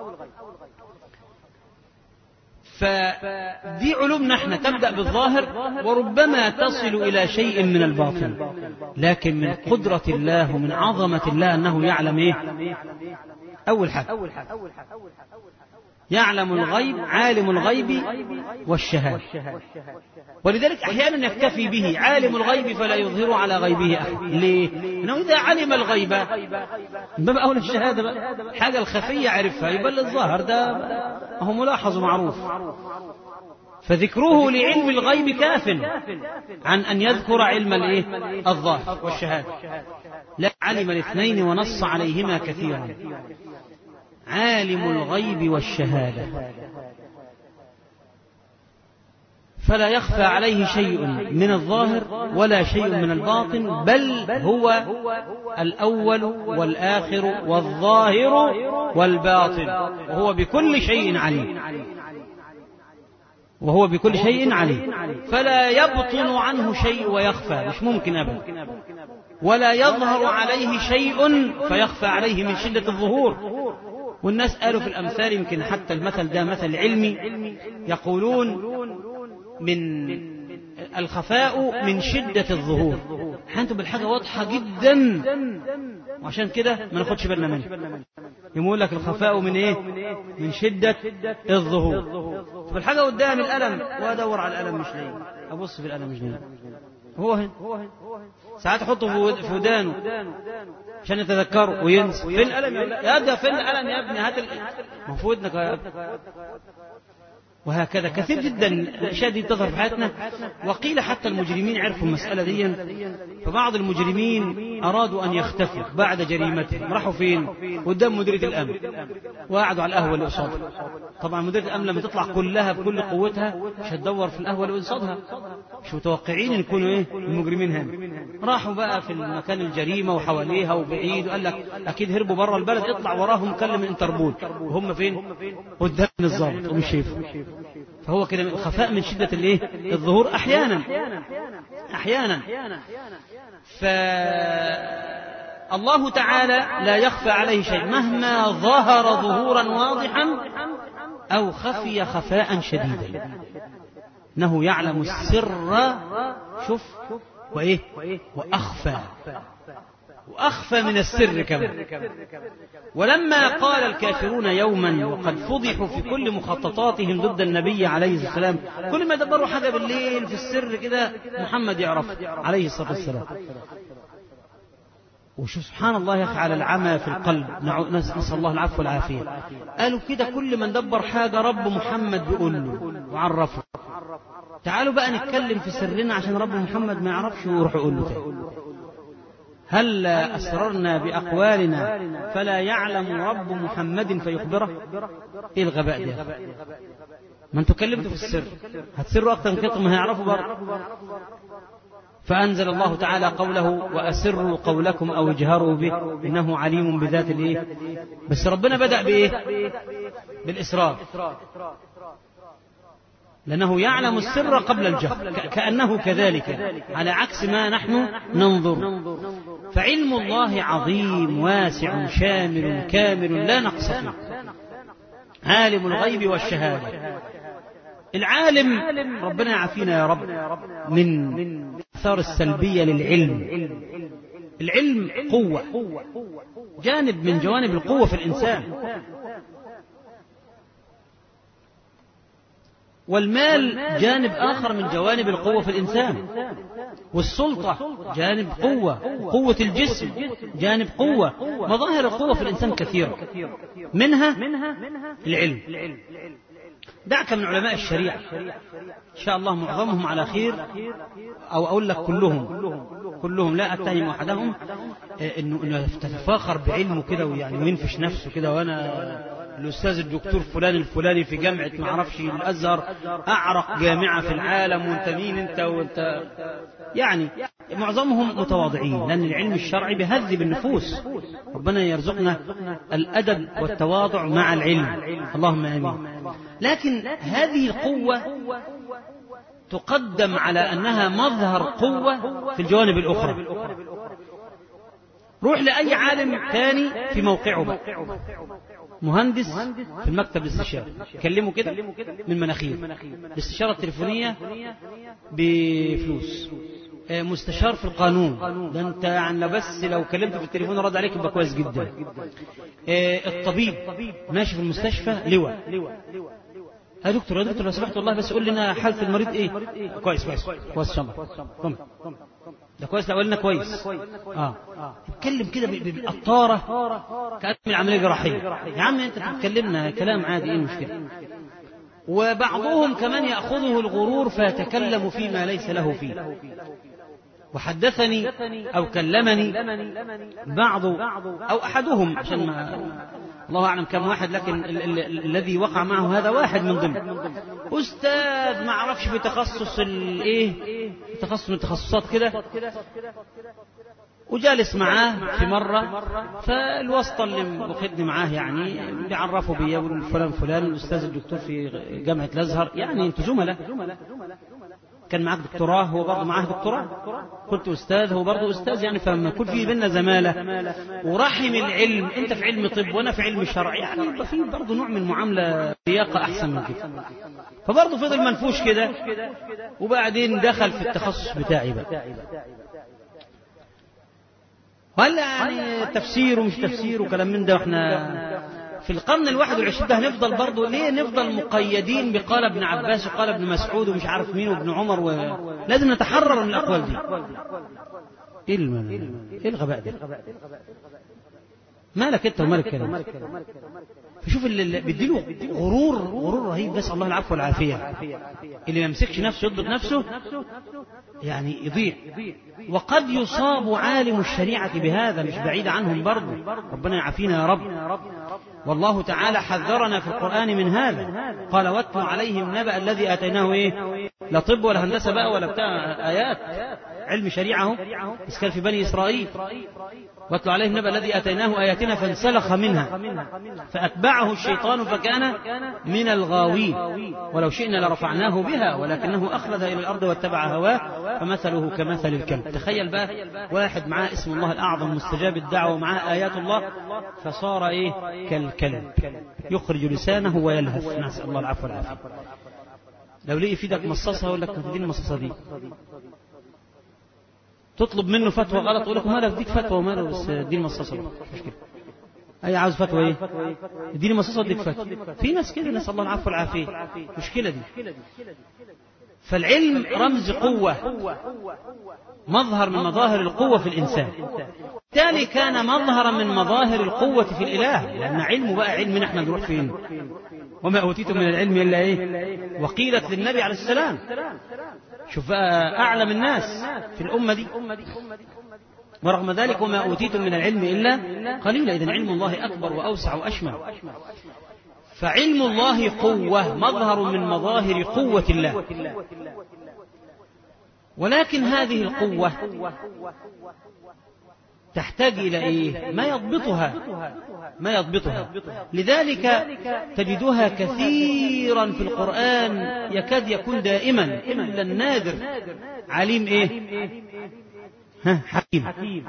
فدي علومنا احنا تبدأ بالظاهر وربما تصل إلى شيء من الباطن، لكن من قدرة الله ومن عظمة الله أنه يعلم ايه؟ أول حاجة يعلم الغيب، عالم الغيب والشهادة. ولذلك أحيانا يكتفي به عالم الغيب فلا يظهر على غيبه أحد. ليه؟ لأنه إذا علم الغيب باب أولى الشهادة بقى، حاجة الخفية عرفها، يبقى الظاهر ده هو ملاحظ ومعروف. فذكره لعلم الغيب كاف عن أن يذكر علم الايه؟ الظاهر والشهادة. لا، علم الاثنين ونص عليهما كثيرا. عالم الغيب والشهادة فلا يخفى عليه شيء من الظاهر ولا شيء من الباطن، بل هو الأول والآخر والظاهر والباطن، وهو بكل شيء عليم، وهو بكل شيء عليم. فلا يبطن عنه شيء ويخفى، مش ممكن أبدا، ولا يظهر عليه شيء فيخفى عليه من شدة الظهور. والناس قالوا في الأمثال، يمكن حتى المثل ده مثل علمي، يقولون من الخفاء من شدة الظهور. حانتوا بالحاجة واضحة جدا وعشان كده ما ناخدش بالنا منها. يقول لك الخفاء من ايه؟ من شدة الظهور. فالحاجة قدام القلم وادور على القلم مش لاقي، ابص في القلم مش لاقي، هو هنا. ساعات احطه في ودانه عشان يتذكره وينسى. فين القلم يا ابني؟ فين القلم يا ابني؟ هات المفروض انك يا ابني. وهكذا كثير جدا الاشياء دي تظهر في حياتنا. وقيل حتى المجرمين عرفوا المسألة دي، فبعض المجرمين أرادوا أن يختفوا بعد جريمتهم. راحوا فين؟ قدام مديرية الأمن وقعدوا على القهوة اللي قصادها. طبعا مديرية الأمن لما تطلع كلها بكل قوتها مش هتدور في القهوة اللي قصادها، مش متوقعين ان يكونوا ايه المجرمين هنا. راحوا بقى في المكان الجريمة وحواليها وبعيد، وقال لك أكيد هربوا بره البلد، اطلع وراهم كلم الانتربول، وهم فين؟ قدام الضابط ومش شايفهم. فهو كده الخفاء من شدة الايه؟ الظهور احيانا احيانا. فالله تعالى لا يخفى عليه شيء مهما ظهر ظهورا واضحا او خفي خفاء شديدا، انه يعلم السر شوف وايه واخفى وأخفى من السر كمان. ولما قال الكافرون يوما وقد فضحوا في كل مخططاتهم ضد النبي عليه السلام، كل ما دبروا حاجة بالليل في السر كده محمد يعرف عليه الصلاة والسلام. وشو سبحان الله يا أخي على العمى في القلب، نسأل الله العفو والعافية. قالوا كده كل من دبر حاجة رب محمد بيقول له وعرفه. تعالوا بقى نتكلم في سرنا عشان رب محمد ما يعرفش ويروح يقول له تاني. هل أسررنا بأقوالنا فلا يعلم رب محمد فيخبره؟ إيه الغباء ده؟ ما أنتوا كلمتوا في السر، هتسروا أكثر من كده ما هيعرفوا بره. فأنزل الله تعالى قوله وأسروا قولكم أو اجهروا به إنه عليم بذات الإيه. بس ربنا بدأ بإيه؟ بالإسرار، لأنه يعلم السر قبل الجهر، كأنه كذلك على عكس ما نحن ننظر. فعلم الله عظيم واسع شامل كامل لا نقص فيه، عالم الغيب والشهادة. العالم ربنا يعافينا يا رب من الآثار السلبية للعلم. العلم قوة، جانب من جوانب القوة في الإنسان. والمال جانب آخر من جوانب القوة في الإنسان. والسلطة جانب قوة، قوة الجسم جانب قوة. مظاهر القوة في الإنسان كثيرة، منها العلم. دعك من علماء الشريعة إن شاء الله معظمهم على خير، أو أقول لك كلهم كلهم لا أتهم أحدهم إنه تتفاخر بعلمه كده ويعني وينفش نفسه كده وأنا الأستاذ الدكتور فلان الفلاني في جامعة معرفش الأزهر أعرق جامعة في العالم، وانت مين انت وانت. يعني معظمهم متواضعين، لأن العلم الشرعي بيهذب النفوس. ربنا يرزقنا الأدب والتواضع مع العلم، اللهم آمين. لكن هذه القوة تقدم على أنها مظهر قوة في الجوانب الأخرى. روح لأي عالم ثاني في موقعه بقى، مهندس في المكتب الاستشاري، كلمه كده من مناخير، الاستشارة التليفونية بفلوس، مستشار في القانون، ده انت يعني بس لو كلمته في التليفون رد عليك يبقى كويس جدا. الطبيب ماشي في المستشفى لواء، يا دكتور يا دكتور لو سمحت والله بس قول لنا حالة المريض ايه. كويس كويس كويس ان شاء الله، ده كويس، لا قول لنا كويس. اه اتكلم كده بالقطاره كأنه من العمليه الجراحيه. يا عم انت بتتكلمنا كلام عادي، ايه المشكله؟ وبعضهم كمان ياخذه الغرور فيتكلم فيما ليس له فيه. وحدثني أو كلمني بعض أو أحدهم، عشان ما الله أعلم كم واحد، لكن ال ال ال الذي وقع معه هذا واحد من ضمن أستاذ ما عرفش في تخصص الإيه، تخصص من التخصصات كده، وجالس معاه في مرة، فالواسطة اللي واخدني معاه يعني بيعرفوا بيا فلان فلان الأستاذ الدكتور في جامعة الأزهر، يعني انتوا زملاء، كان معك دكتوراه هو برضه معاه دكتوراه، كنت أستاذ هو برضه أستاذ، يعني فلما يكون في بيننا زمالة ورحم العلم، أنت في علم طب وأنا في علم شرع، يعني يبقى في برضه نوع من المعاملة لياقة أحسن من كده. فبرضه فضل منفوش كده، وبعدين دخل في التخصص بتاعي بقى. ولا يعني تفسير ومش تفسير وكلام من ده، واحنا في القرن الواحد والعشرين ده هنفضل برضه ليه نفضل مقيدين بقال ابن عباس وقال ابن مسعود ومش عارف مين وابن عمر، ولازم نتحرر من الأقوال دي. ايه الم... ايه الغباء ده؟ مالك انت ومالك كلام؟ فشوف اللي بيديله غرور غرور رهيب، بس الله العفو والعافية. اللي ما يمسكش نفسه يضبط نفسه يعني يضيع. وقد يصاب عالم الشريعة بهذا، مش بعيد عنهم برضه، ربنا يعافينا يا رب. والله تعالى حذرنا في القرآن من هذا، قال واتل عليهم نبأ الذي آتيناه ايه، لا طب ولا هندسة بقى ولا بتاع آيات، علم شريعة بس كان في بني إسرائيل. واتل عليهم نبأ الذي آتيناه آياتنا فانسلخ منها فأتبعه الشيطان فكان من الغاوين، ولو شئنا لرفعناه بها ولكنه أخلد إلى الأرض واتبع هواه فمثله كمثل الكلب. تخيل بقى واحد معاه اسم الله الأعظم مستجاب الدعوة ومعاه آيات الله فصار إيه كالكلب يخرج لسانه ويلهث، نسأل الله العفو والعافية. لو لقي في ايدك مصاصة يقول لك تديني المصاصة دي، تطلب منه فتوى غلط يقول لك ما لا بديك فتوى وما بس اديني مصاصة، مش مشكلة. أي عاوز فتوى إيه؟ اديني مصاصة اديك فتوى. في ناس كده، نسأل الله العفو والعافية، مشكلة دي. فالعلم رمز قوة، مظهر من مظاهر القوة في الإنسان، بالتالي كان مظهرا من مظاهر القوة في الإله، لأن علمه بقى علم نحن نروح فين؟ وما أوتيتم من العلم إلا إيه؟ وقيلت للنبي عليه السلام. شوف بقى أعلم الناس في الأمة دي، ورغم ذلك وما أوتيتم من العلم إلا قليلا. إذن علم الله أكبر وأوسع وأشمل. فعلم الله قوة، مظهر من مظاهر قوة الله. ولكن هذه القوة تحتاج إلى إيه؟ ما يضبطها ما يضبطها لذلك تجدها كثيرا في القرآن، يكاد يكون دائما إلا النادر عليم إيه؟ ها حكيم.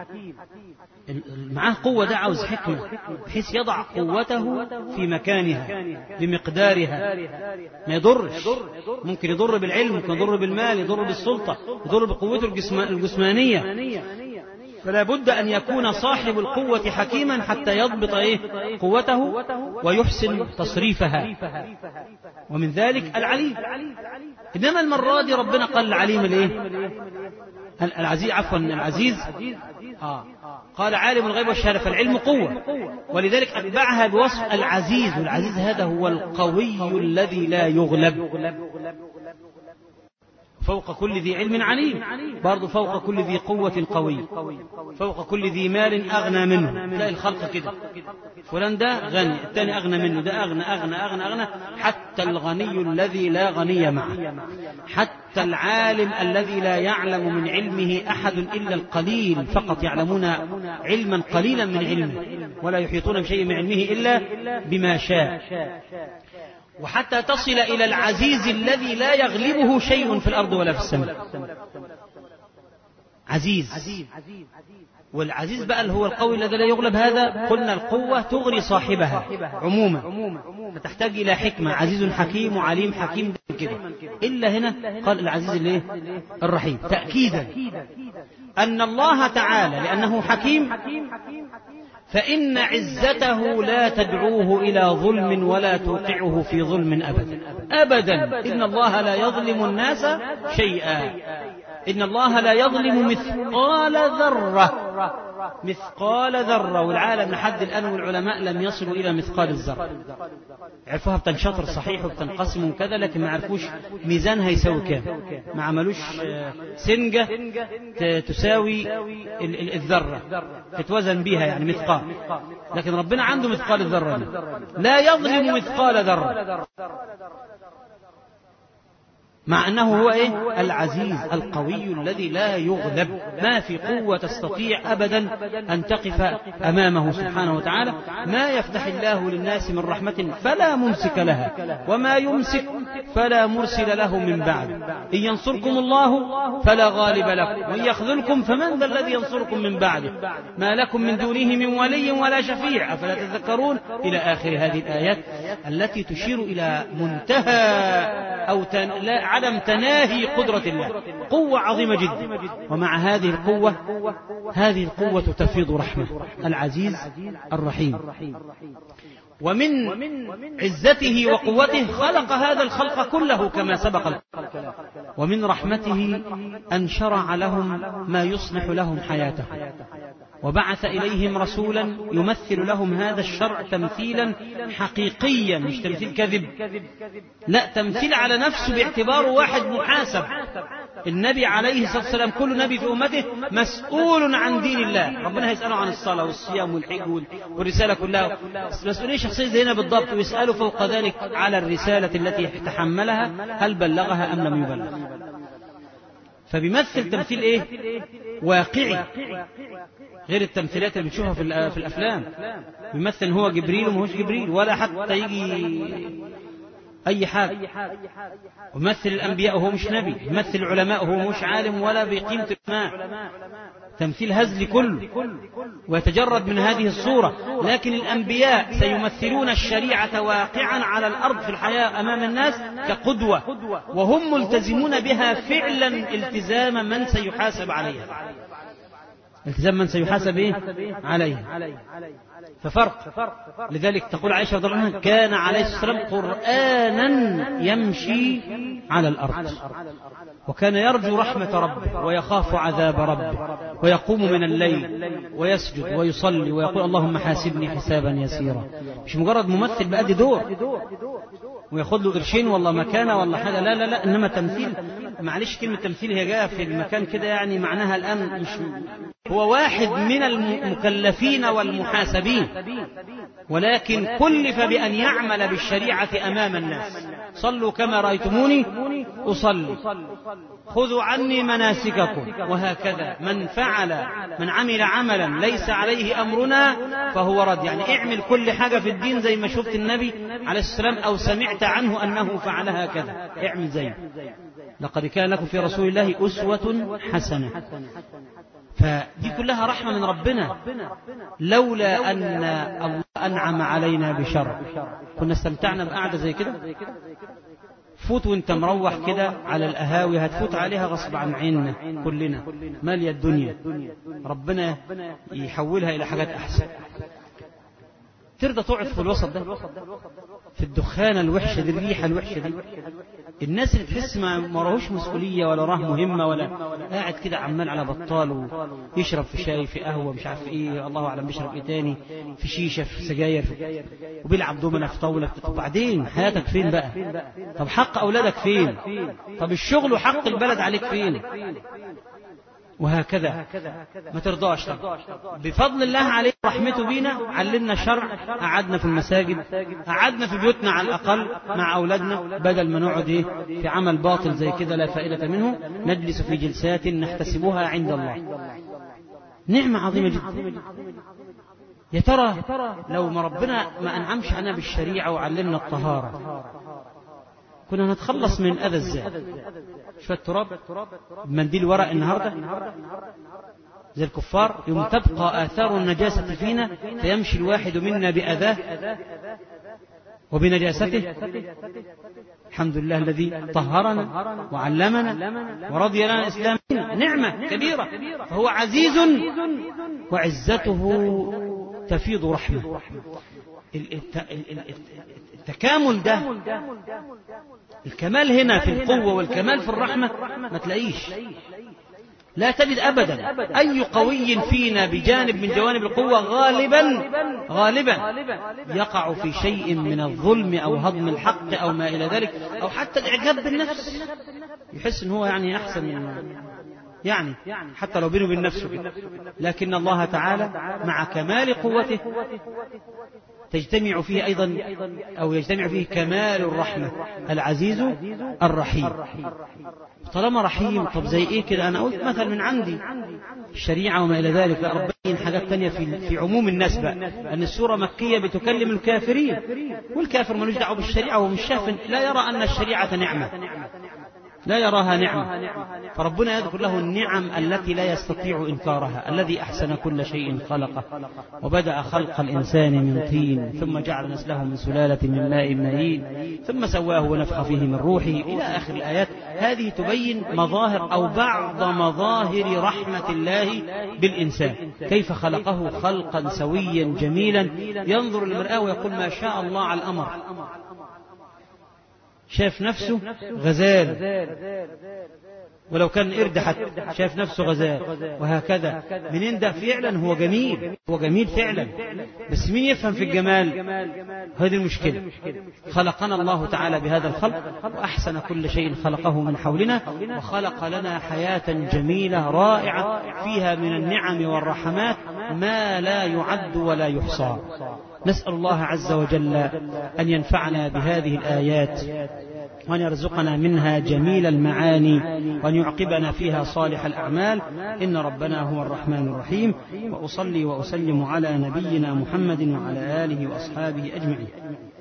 معاه قوة، ده عاوز حكمة بحيث يضع قوته في مكانها بمقدارها، ما يضرش. ممكن يضر بالعلم، ممكن يضر بالمال، يضر بالسلطة، يضر بقوته الجسمانية. فلا بد أن يكون صاحب القوة حكيما حتى يضبط إيه؟ قوته ويحسن تصريفها، ومن ذلك العليم. إنما المرة دي ربنا قال العليم الإيه؟ العزيز، عفوا العزيز. آه. قال عالم الغيب والشهادة، فالعلم قوة، ولذلك أتبعها بوصف العزيز. والعزيز هذا هو القوي الذي لا يغلب. فوق كل ذي علم عليم، برضه فوق كل ذي قوة قوي، فوق كل ذي مال أغنى منه. تلاقي الخلق كده، فلان ده غني، الثاني أغنى منه، ده أغنى أغنى أغنى أغنى، حتى الغني الذي لا غني معه، حتى العالم الذي لا يعلم من علمه أحد إلا القليل، فقط يعلمون علما قليلا من علمه، ولا يحيطون بشيء من علمه إلا بما شاء. وحتى تصل إلى العزيز الذي لا يغلبه شيء في الأرض ولا في السماء. عزيز، والعزيز بقى اللي هو القوي الذي لا يغلب. هذا قلنا القوة تغري صاحبها عموما، فتحتاج إلى حكمة. عزيز حكيم وعليم حكيم كده. إلا هنا قال العزيز اللي الرحيم، تأكيدا أن الله تعالى لأنه حكيم فإن عزته لا تدعوه إلى ظلم ولا توقعه في ظلم أبدا أبدا. إن الله لا يظلم الناس شيئا، إن الله لا يظلم مثقال ذرة، مثقال ذرة. والعالم لحد الآن والعلماء لم يصلوا إلى مثقال الذرة. عرفوها بتنشطر صحيح وبتنقسم وكذا، لكن ما عرفوش ميزانها يساوي كام، ما عملوش سنجة تساوي الذرة تتوزن بها يعني مثقال. لكن ربنا عنده مثقال الذرة، لا يظلم مثقال ذرة، مع أنه هو إيه؟ العزيز القوي الذي لا يغلب. ما في قوة تستطيع أبدا أن تقف أمامه سبحانه وتعالى. ما يفتح الله للناس من رحمة فلا ممسك لها، وما يمسك فلا مرسل له من بعد. إن ينصركم الله فلا غالب لكم، وإن يخذلكم فمن ذا الذي ينصركم من بعده، ما لكم من دونه من ولي ولا شفيع، أفلا تذكرون، إلى آخر هذه الآيات التي تشير إلى منتهى أو تن... لا عدم تناهي قدرة الله. قوة عظيمة جدا، ومع هذه القوة هذه القوة تفيض رحمة. العزيز الرحيم. ومن عزته وقوته خلق هذا الخلق كله كما سبق الكلام، ومن رحمته أن شرع لهم ما يصلح لهم حياتهم، وبعث إليهم رسولا يمثل لهم هذا الشرع تمثيلا حقيقيا، مش تمثيل كذب، لا، تمثيل على نفسه باعتباره واحد محاسب. النبي عليه الصلاة والسلام كل نبي في أمته مسؤول عن دين الله، ربنا هيسأله عن الصلاة والصيام والحج والرسالة كلها، مسؤولية شخصية زينا بالضبط، ويسأله فوق ذلك على الرسالة التي تحملها، هل بلغها أم لم يبلغ. فبيمثل تمثيل إيه؟ واقعي، غير التمثيلات اللي بتشوفها في الأفلام. بيمثل هو جبريل ومهوش جبريل، ولا حتى يجي أي حاجة. ومثل الأنبياء وهو مش نبي، يمثل العلماء وهو مش عالم ولا بقيمة الماء. تمثيل هزلي كله، ويتجرد من هذه الصورة. لكن الأنبياء سيمثلون الشريعة واقعا على الأرض في الحياة أمام الناس كقدوة، وهم ملتزمون بها فعلا التزام من سيحاسب عليها، التزام من سيحاسب إيه؟ عليها. ففرق. لذلك تقول عائشة رضي الله عنها كان عليه الصلاة والسلام قرآنا يمشي على الأرض، وكان يرجو رحمة ربه ويخاف عذاب ربه، ويقوم من الليل ويسجد ويصلي ويقول اللهم حاسبني حسابا يسيرا. مش مجرد ممثل بأدي دور وياخد له قرشين والله مكانه ولا حاجة، لا لا لا، إنما تمثيل. معلش كلمة تمثيل هي جاء في المكان كده، يعني معناها الآن مش هو واحد من المكلفين والمحاسبين، ولكن كلف بأن يعمل بالشريعة أمام الناس. صلوا كما رأيتموني أصلي، خذوا عني مناسككم، وهكذا. من فعل من عمل عملا ليس عليه أمرنا فهو رد. يعني اعمل كل حاجة في الدين زي ما شفت النبي عليه السلام أو سمعت عنه أنه فعل هكذا، اعمل زيه. لقد كان لكم في رسول الله أسوة حسنة. فدي كلها رحمة من ربنا، لولا أن الله أنعم علينا بشر كنا استمتعنا بقعدة زي كده. فوت وانت مروح كده على الأهاوي هتفوت عليها غصب عن عيننا كلنا، مالية الدنيا، ربنا يحولها إلى حاجات أحسن. ترضى تقعد في الوسط ده، في الدخانة الوحشة دي، الريحة الوحشة دي؟ الناس اللي تحس ما مراهوش مسؤولية ولا راه مهمة، ولا قاعد كده عمال على بطال ويشرب في شاي في قهوة مش عارف ايه، الله اعلم بيشرب ايه تاني، في شيشة في سجاير، وبيلعب دومنة في طاولة. طب بعدين حياتك فين بقى؟ طب حق أولادك فين؟ طب الشغل وحق البلد عليك فين؟ وهكذا ما ترضاش. طبعا بفضل الله عليه رحمته بينا علمنا الشرع، قعدنا في المساجد، قعدنا في بيوتنا على الأقل مع أولادنا، بدل ما نقعد إيه في عمل باطل زي كده لا فائدة منه، نجلس في جلسات نحتسبها عند الله. نعمة عظيمة جدا. يا ترى لو ما ربنا ما أنعمش علينا بالشريعة وعلمنا الطهارة كنا نتخلص من أذى ازاي؟ شوية تراب بمنديل ورق النهاردة زي الكفار، يوم تبقى آثار النجاسة فينا فيمشي الواحد منا بأذاه وبنجاسته. الحمد لله الذي طهرنا وعلمنا ورضي لنا الإسلام نعمة كبيرة، فهو عزيز وعزته تفيض رحمة. التكامل ده، الكمال هنا في القوة والكمال في الرحمة ما تلاقيش، لا تجد أبدا أي قوي فينا بجانب من جوانب القوة غالبا غالبا يقع في شيء من الظلم أو هضم الحق أو ما إلى ذلك، أو حتى الإعجاب بالنفس، يحس أنه هو يعني أحسن من يعني حتى لو بينه وبين نفسه. لكن الله تعالى مع كمال قوته تجتمع فيه أيضا أو يجتمع فيه كمال الرحمة، العزيز الرحيم. طالما رحيم، طب زي إيه كده؟ أنا قلت مثل من عندي الشريعة وما إلى ذلك، لا ربين حاجات تانية في, في عموم الناس بقى، أن السورة مكية بتكلم الكافرين، والكافر ملوش دعوه بالشريعة ومش شاف، لا يرى أن الشريعة نعمة، لا يراها نعمة، فربنا يذكر له النعم التي لا يستطيع إنكارها. الذي أحسن كل شيء خلقه وبدأ خلق الإنسان من طين ثم جعل نسله من سلالة من ماء مهين ثم سواه ونفخ فيه من روحه إلى آخر الآيات. هذه تبين مظاهر أو بعض مظاهر رحمة الله بالإنسان، كيف خلقه خلقا سويا جميلا ينظر المرآة ويقول ما شاء الله على الأمر. شاف نفسه غزال، ولو كان قرد حتى شاف نفسه غزال، وهكذا. منين ده؟ فعلا هو جميل، هو جميل فعلا، بس مين يفهم في الجمال؟ هذه المشكلة. خلقنا الله تعالى بهذا الخلق، وأحسن كل شيء خلقه من حولنا، وخلق لنا حياة جميلة رائعة فيها من النعم والرحمات ما لا يعد ولا يحصى. نسأل الله عز وجل أن ينفعنا بهذه الآيات، وأن يرزقنا منها جميل المعاني، وأن يعقبنا فيها صالح الأعمال، إن ربنا هو الرحمن الرحيم. وأصلي وأسلم على نبينا محمد وعلى آله وأصحابه أجمعين.